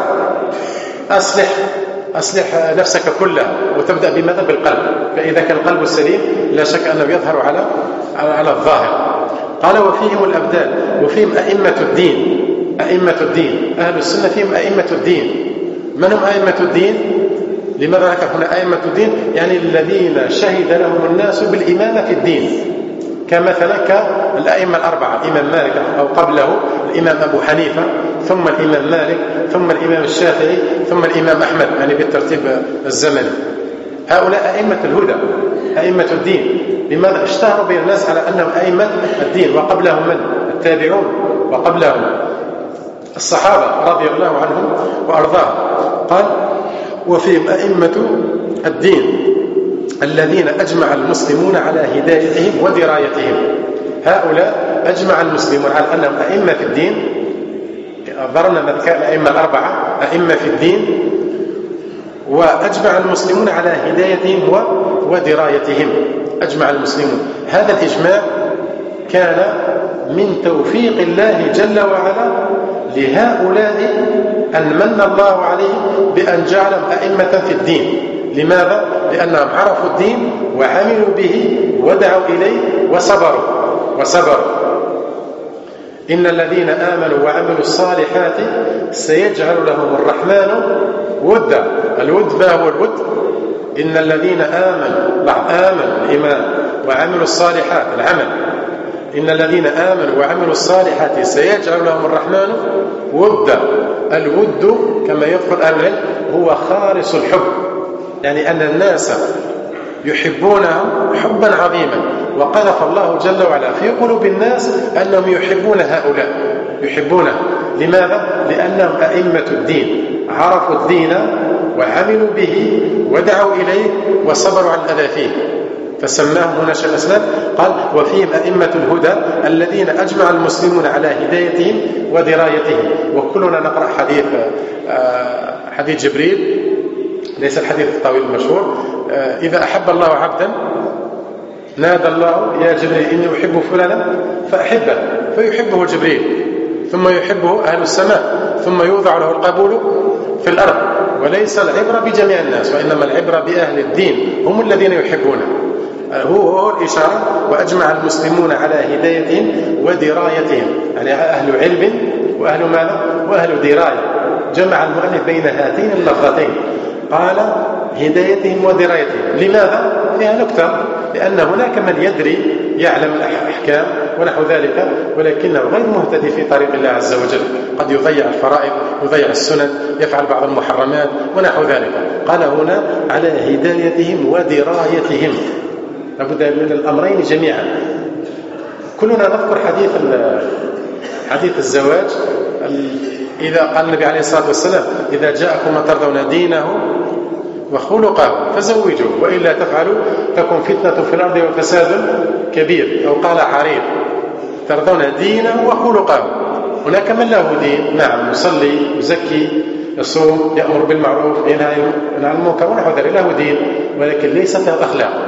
[SPEAKER 2] أصلح نفسك كلها، وتبدأ بماذا؟ بالقلب. فإذا كان القلب السليم لا شك أنه يظهر على الظاهر. قال: وفيهم الأبدال، وفيهم أئمة الدين. أهل السنة فيهم أئمة الدين. من هم أئمة الدين؟ لماذا ذكر هنا أئمة الدين؟ يعني الذين شهد لهم الناس بالإمامة في الدين، كمثلا كالأئمة الأربعة، الإمام مالك أو قبله الإمام أبو حنيفة، ثم الإمام مالك، ثم الإمام الشافعي، ثم الإمام أحمد، يعني بالترتيب الزمني. هؤلاء أئمة الهدى، أئمة الدين. لماذا اشتهروا بين الناس على أنهم أئمة الدين؟ وقبلهم من؟ التابعون، وقبلهم الصحابة رضي الله عنهم وأرضاهم. قال وفيهم أئمة الدين الذين أجمع المسلمون على هدايتهم ودرايتهم. هؤلاء أجمع المسلمون على أنهم أئمة في الدين. ضرنا مذكر الأئمة الأربعة أئمة في الدين، وأجمع المسلمون على هدايتهم ودرايتهم. أجمع المسلمون، هذا الإجماع كان من توفيق الله جل وعلا لهؤلاء أن من الله عليهم بأن جعلهم أئمة في الدين. لماذا؟ لأنهم عرفوا الدين وعملوا به ودعوا إليه وصبروا. إن الذين آمنوا وعملوا الصالحات سيجعل لهم الرحمن ودا. الود فهو الود. إن الذين آمنوا الإيمان وعملوا الصالحات العمل. إن الذين آمنوا وعملوا الصالحات سيجعل لهم الرحمن ودا. الود كما يذكر أهل العلم هو خالص الحب، يعني أن الناس يحبونه حبا عظيما، وقذف الله جل وعلا في قلوب الناس أنهم يحبون هؤلاء، يحبونه. لماذا؟ لأنهم أئمة الدين، عرفوا الدين وعملوا به ودعوا إليه وصبروا على الأذى فيه، فسماهم هنا شيخ الإسلام قال وفيهم أئمة الهدى الذين أجمع المسلمون على هدايتهم ودرايتهم. وكلنا نقرأ حديث جبريل، ليس الحديث الطويل المشهور، إذا أحب الله عبدا نادى الله يا جبريل إني أحب فلانا فأحبه، فيحبه جبريل، ثم يحبه أهل السماء، ثم يوضع له القبول في الأرض. وليس العبرة بجميع الناس، وإنما العبرة بأهل الدين، هم الذين يحبونه. هو الإشارة وأجمع المسلمون على هدايتهم ودرايتهم، يعني أهل علم وأهل ماذا؟ وأهل دراية. جمع المؤلف بين هاتين اللفظتين، قال هدايتهم ودرايتهم. لماذا؟ فيها نكتة، لأن هناك من يدري يعلم الأحكام ونحو ذلك، ولكنه غير مهتدي في طريق الله عز وجل، قد يضيع الفرائض، يضيع السنن، يفعل بعض المحرمات ونحو ذلك. قال هنا على هدايتهم ودرايتهم، لابد من الأمرين جميعا. كلنا نذكر حديث الزواج، إذا قال النبي عليه الصلاة والسلام إذا جاءكم من ترضون دينه وخلقه فزوجوه وإلا تفعلوا تكن فتنة في الأرض وفساد كبير، أو قال عريض. ترضون دينه وخلقه. هناك من له دين، نعم، يصلي، يزكي، يصوم، يأمر بالمعروف، ينهى عن المنكر ونحو ذلك، له دين، ولكن ليست له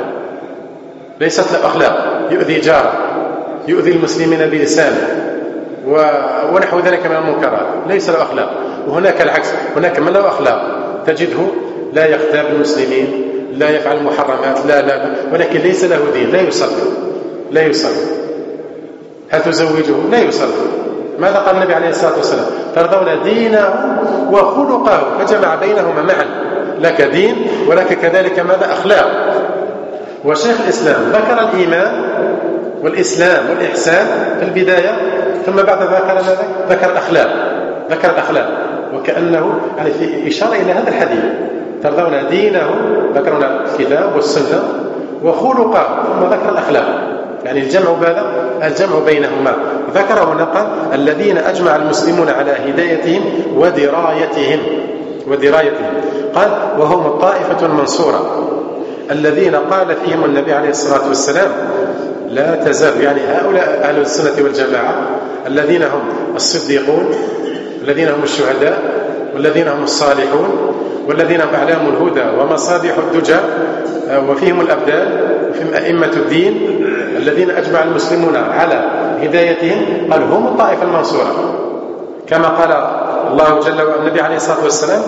[SPEAKER 2] أخلاق، يؤذي جاره، يؤذي المسلمين بلسانه ونحو ذلك من المنكرات، ليس له أخلاق. وهناك العكس، هناك من له أخلاق تجده لا يغتاب المسلمين، لا يفعل محرمات، لا، ولكن ليس له دين، لا يصلي. هل تزوجه؟ لا يصلي. ماذا قال النبي عليه الصلاة والسلام؟ ترضون دينه وخلقه، فجمع بينهما معا، لك دين ولك كذلك ماذا؟ أخلاق. وشيخ الإسلام ذكر الإيمان والإسلام والإحسان في البداية، ثم بعد ذكر الأخلاق، وكأنه يعني في إشارة إلى هذا الحديث. ترضون دينه، ذكرنا الكتاب والسنة، وخلقه، ثم ذكر الأخلاق، يعني الجمع بينهما. ذكره نقل الذين أجمع المسلمون على هدايتهم ودرايتهم. قال وهم الطائفة المنصورة الذين قال فيهم النبي عليه الصلاة والسلام لا تزال، يعني هؤلاء أهل السنة والجماعة الذين هم الصديقون، الذين هم الشهداء، والذين هم الصالحون، والذين هم أعلام الهدى ومصابيح الدجى، وفيهم الأبدال، وفيهم أئمة الدين الذين أجمع المسلمون على هدايتهم. قال هم الطائفة المنصورة، كما قال الله جل وعلا النبي عليه الصلاة والسلام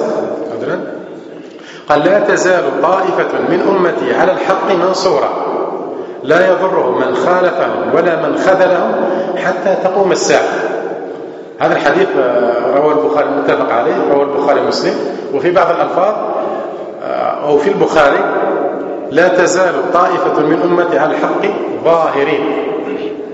[SPEAKER 2] قال لا تزال طائفة من أمتي على الحق منصورة لا يضرهم من خالفهم ولا من خذلهم حتى تقوم الساعة. هذا الحديث رواه البخاري، متفق عليه، رواه البخاري ومسلم. وفي بعض الألفاظ أو في البخاري لا تزال طائفة من أمتي على الحق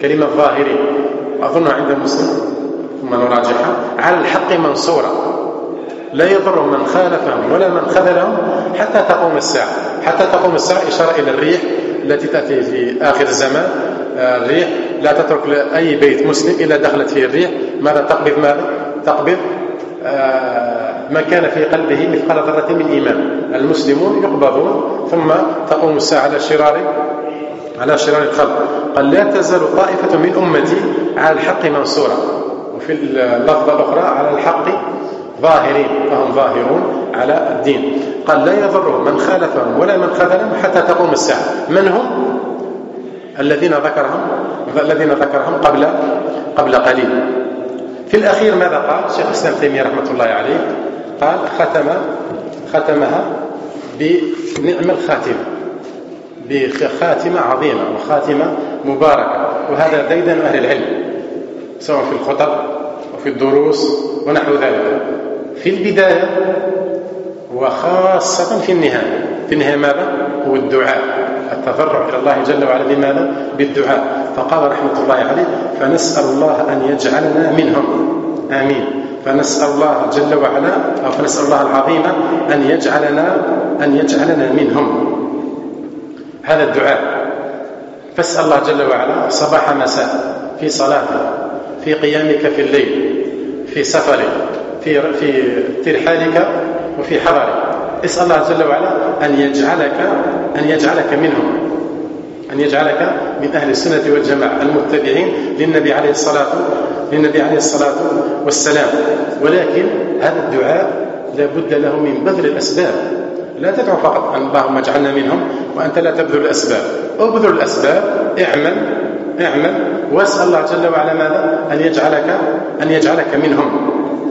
[SPEAKER 2] كلمة ظاهرين، وأظن عند مسلم ثم نراجعها، على الحق منصورا، لا يضر من خالفهم ولا من خذلهم حتى تقوم الساعة. حتى تقوم الساعة إشارة إلى الريح التي تأتي في آخر الزمان. الريح لا تترك أي بيت مسلم إلا دخلت فيه الريح. ماذا تقبض؟ ماذا تقبض؟ ما كان في قلبه مثقال ذرة من إيمان. المسلمون يقبضون ثم تقوم الساعة على شرار الخلق. قال لا تزال طائفة من أمتي على الحق منصورة، وفي اللفظة الأخرى على الحق ظاهرين، فهم ظاهرون على الدين. قال لا يضر من خالفهم ولا من خذلهم حتى تقوم الساعة. من هم؟ الذين ذكرهم قبل قليل. في الأخير ماذا قال شيخ الإسلام تيمية رحمة الله عليه؟ قال ختمها بنعم الخاتمة، بخاتمة عظيمة وخاتمة مباركة. وهذا ديدن أهل العلم سواء في الخطب وفي الدروس ونحو ذلك، في البداية وخاصة في النهاية. في النهاية ماذا؟ هو الدعاء، التضرع إلى الله جل وعلا. بماذا؟ بالدعاء. فقال رحمة الله عليه فنسأل الله أن يجعلنا منهم، آمين. فنسأل الله جل وعلا، أو فنسأل الله العظيم أن يجعلنا منهم. هذا الدعاء. فاسأل الله جل وعلا صباح مساء، في صلاتك، في قيامك في الليل، في سفرك، في ترحالك وفي حضرك. اسأل الله جل وعلا أن يجعلك منهم، أن يجعلك من أهل السنة والجماعة المتبعين للنبي عليه الصلاة والسلام. ولكن هذا الدعاء لا بد له من بذل الأسباب. لا تدعو فقط أن اللهم اجعلنا منهم وأنت لا تبذل الأسباب. أبذل الأسباب، اعمل واسأل الله جل وعلا ماذا؟ أن يجعلك منهم،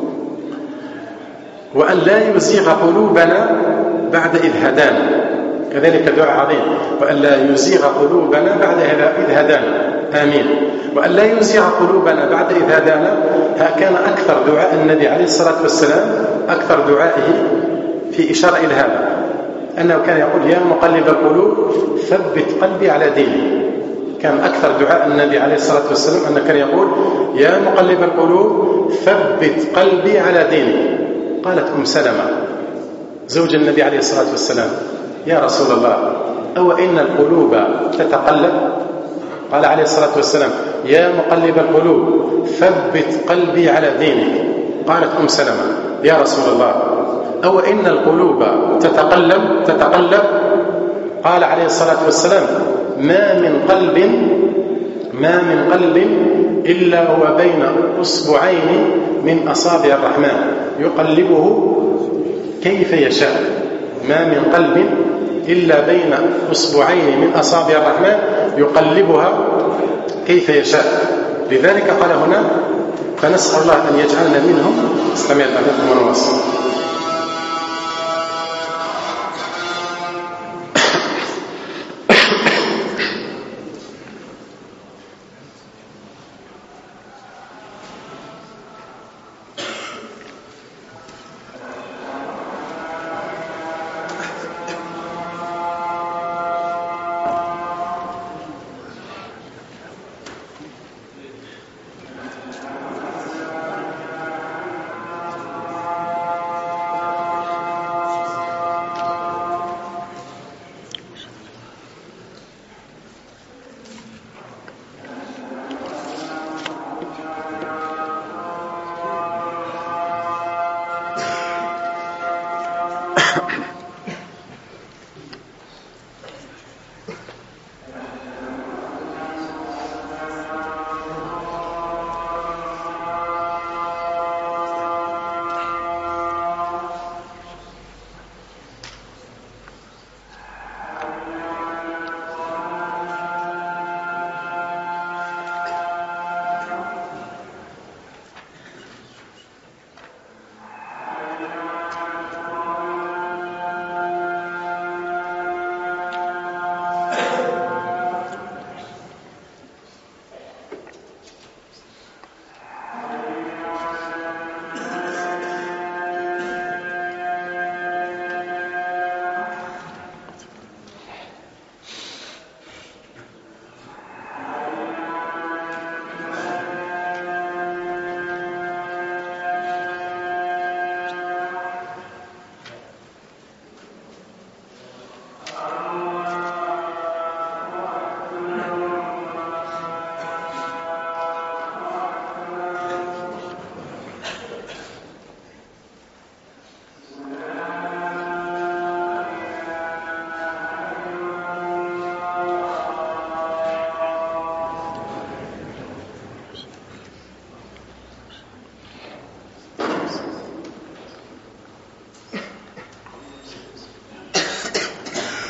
[SPEAKER 2] وأن لا يزيغ قلوبنا بعد إذ هدانا. كذلك دعاء عظيم. وأن لا يزيغ قلوبنا بعد إذ هدانا، آمين. وأن لا يزيغ قلوبنا بعد إذ هدانا. كان أكثر دعاء النبي عليه الصلاة والسلام، أكثر دعائه في إشارة إلى هذا، أنه كان يقول يا مقلب القلوب ثبت قلبي على دينك. كان أكثر دعاء النبي عليه الصلاة والسلام أنه كان يقول يا مقلب القلوب ثبت قلبي على دينك. قالت سلمة زوج النبي عليه الصلاة والسلام يا رسول الله أو إن القلوب تتقلب؟ قال عليه الصلاة والسلام يا مقلب القلوب ثبت قلبي على دينك. قالت سلمة يا رسول الله أو إن القلوب تتقلب؟ قال عليه الصلاة والسلام ما من قلب إلا هو بين أصبعين من أصابع الرحمن يقلبه كيف يشاء. ما من قلب إلا بين أصبعين من أصابع الرحمن يقلبها كيف يشاء. لذلك قال هنا فنسأل الله أن يجعلنا منهم. استمع لكم ونواصل.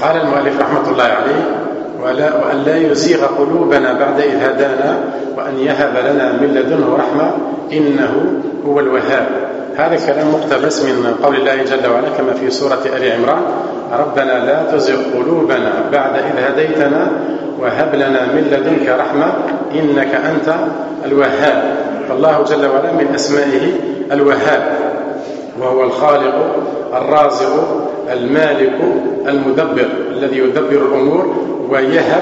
[SPEAKER 2] قال المؤلف رحمة الله عليه: وأن لا يزيغ قلوبنا بعد إذ هدانا وأن يهب لنا من لدنه رحمة إنه هو الوهاب. هذا كلام مقتبس من قول الله جل وعلا كما في سورة آل عمران: ربنا لا تزغ قلوبنا بعد إذ هديتنا وهب لنا من لدنك رحمة إنك أنت الوهاب. فالله جل وعلا من أسمائه الوهاب، وهو الخالق الرازق المالك المدبر الذي يدبر الأمور ويهب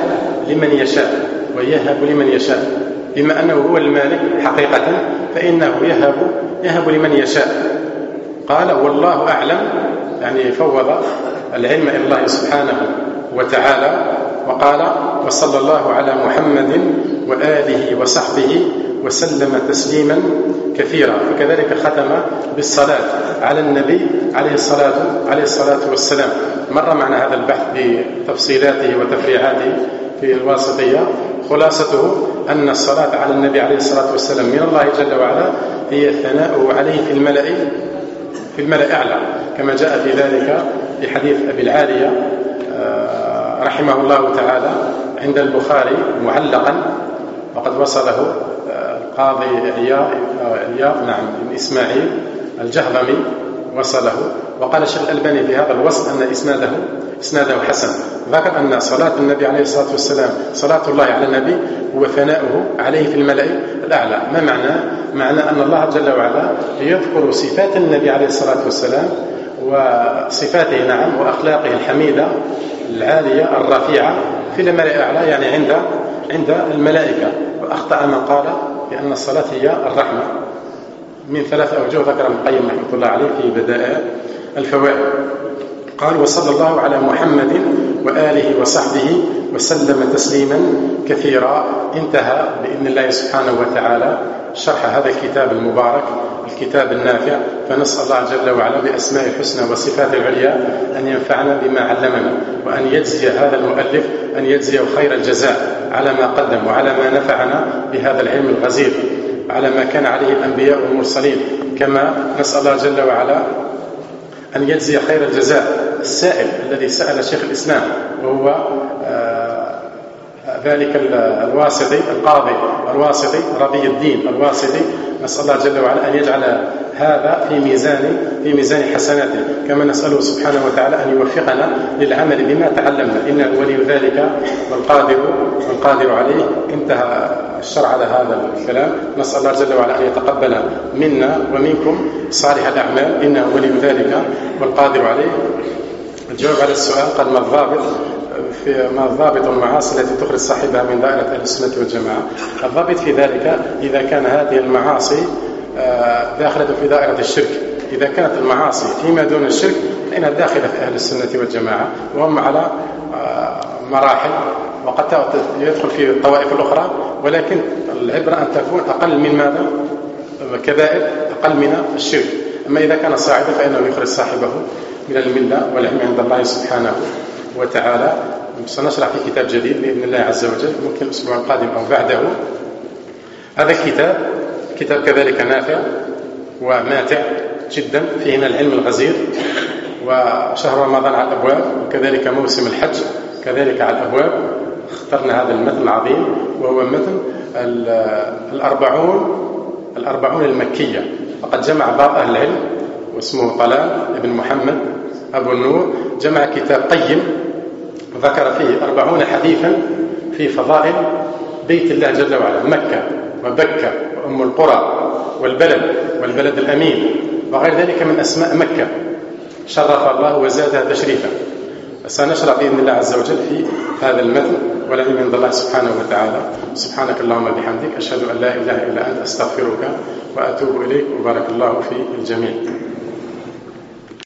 [SPEAKER 2] لمن يشاء بما أنه هو المالك حقيقة فإنه يهب لمن يشاء. قال: والله أعلم، يعني فوض العلم إلى الله سبحانه وتعالى. وقال: وصلى الله على محمد وآله وصحبه وسلم تسليما كثيرا. وكذلك ختم بالصلاة على النبي عليه الصلاة والسلام. مر معنا هذا البحث بتفصيلاته وتفريعاته في الواسطية. خلاصته أن الصلاة على النبي عليه الصلاة والسلام من الله جل وعلا هي ثناؤه عليه في الملأ أعلى، كما جاء في ذلك في حديث أبي العالية رحمه الله تعالى عند البخاري معلقا، وقد وصله القاضي عياض بن إسماعيل الجهضمي وصله. وقال الشيخ الألباني في هذا الوصف أن إسناده حسن. ذكر أن صلاة النبي عليه الصلاة والسلام صلاة الله على النبي هو ثناؤه عليه في الملأ الأعلى. ما معنى أن الله جل وعلا يذكر صفات النبي عليه الصلاة والسلام وصفاته وأخلاقه الحميدة العالية الرفيعة في الملأ الأعلى، يعني عند الملائكة. وأخطأ من قال بأن الصلاة هي الرحمة من 3 أوجه ذكر ابن القيم رحمة الله عليه في بدائع الفوائد. قال: وصلى الله على محمد وآله وصحبه وسلم تسليما كثيرا. انتهى بإذن الله سبحانه وتعالى شرح هذا الكتاب المبارك الكتاب النافع. فنسأل الله جل وعلا بأسماء الحسنى وصفات العليا أن ينفعنا بما علمنا، وأن يجزي هذا المؤلف أن يجزيه خير الجزاء على ما قدم وعلى ما نفعنا بهذا العلم الغزير على ما كان عليه الأنبياء والمرسلين. كما نسأل الله جل وعلا أن يجزي خير الجزاء السائل الذي سأل شيخ الإسلام، وهو ذلك الواسطي القاضي الواسطي ربي الدين الواسطي. نسأل الله جل وعلا أن يجعل هذا في ميزان حسناته، كما نسأله سبحانه وتعالى أن يوفقنا للعمل بما تعلمنا، إنه ولي ذلك والقادر عليه. انتهى الشرع على هذا الكلام. نسأل الله جل وعلا أن يتقبل منا ومنكم صالح الأعمال، إنه ولي ذلك والقادر عليه. الجواب على السؤال: قال: ما الضابط المعاصي التي تخرج صاحبها من دائرة أهل السنة والجماعة؟ الضابط في ذلك إذا كان هذه المعاصي داخلة في دائرة الشرك. إذا كانت المعاصي فيما دون الشرك فإنها داخلة في أهل السنة والجماعة، وهم على مراحل، وقد يدخل في الطوائف الأخرى، ولكن العبرة أن تكون أقل من ماذا؟ كبائر أقل من الشرك. أما إذا كان صاعدا فإنه يخرج صاحبه من الملة، والعلم عند الله سبحانه وتعالى. سنشرح في كتاب جديد بإذن الله عز وجل، ممكن الأسبوع القادم أو بعده. هذا الكتاب كذلك نافع وماتع جدا، فيه من العلم الغزير. وشهر رمضان على الأبواب، وكذلك موسم الحج كذلك على الأبواب. اخترنا هذا المتن العظيم، وهو متن الأربعون المكية. وقد جمع بعض أهل العلم واسمه طلال ابن محمد أبو النور، جمع كتاب قيم وذكر فيه 40 حديثا في فضائل بيت الله جل وعلا، مكة وبكة وأم القرى والبلد الأمين وغير ذلك من أسماء مكة، شرف الله وزادها تشريفا. سنشرع بإذن الله عز وجل في هذا المتن، والعلم عند الله سبحانه وتعالى. سبحانك اللهم بحمدك، أشهد أن لا إله إلا أنت، أستغفرك وأتوب إليك، وبارك الله في الجميع.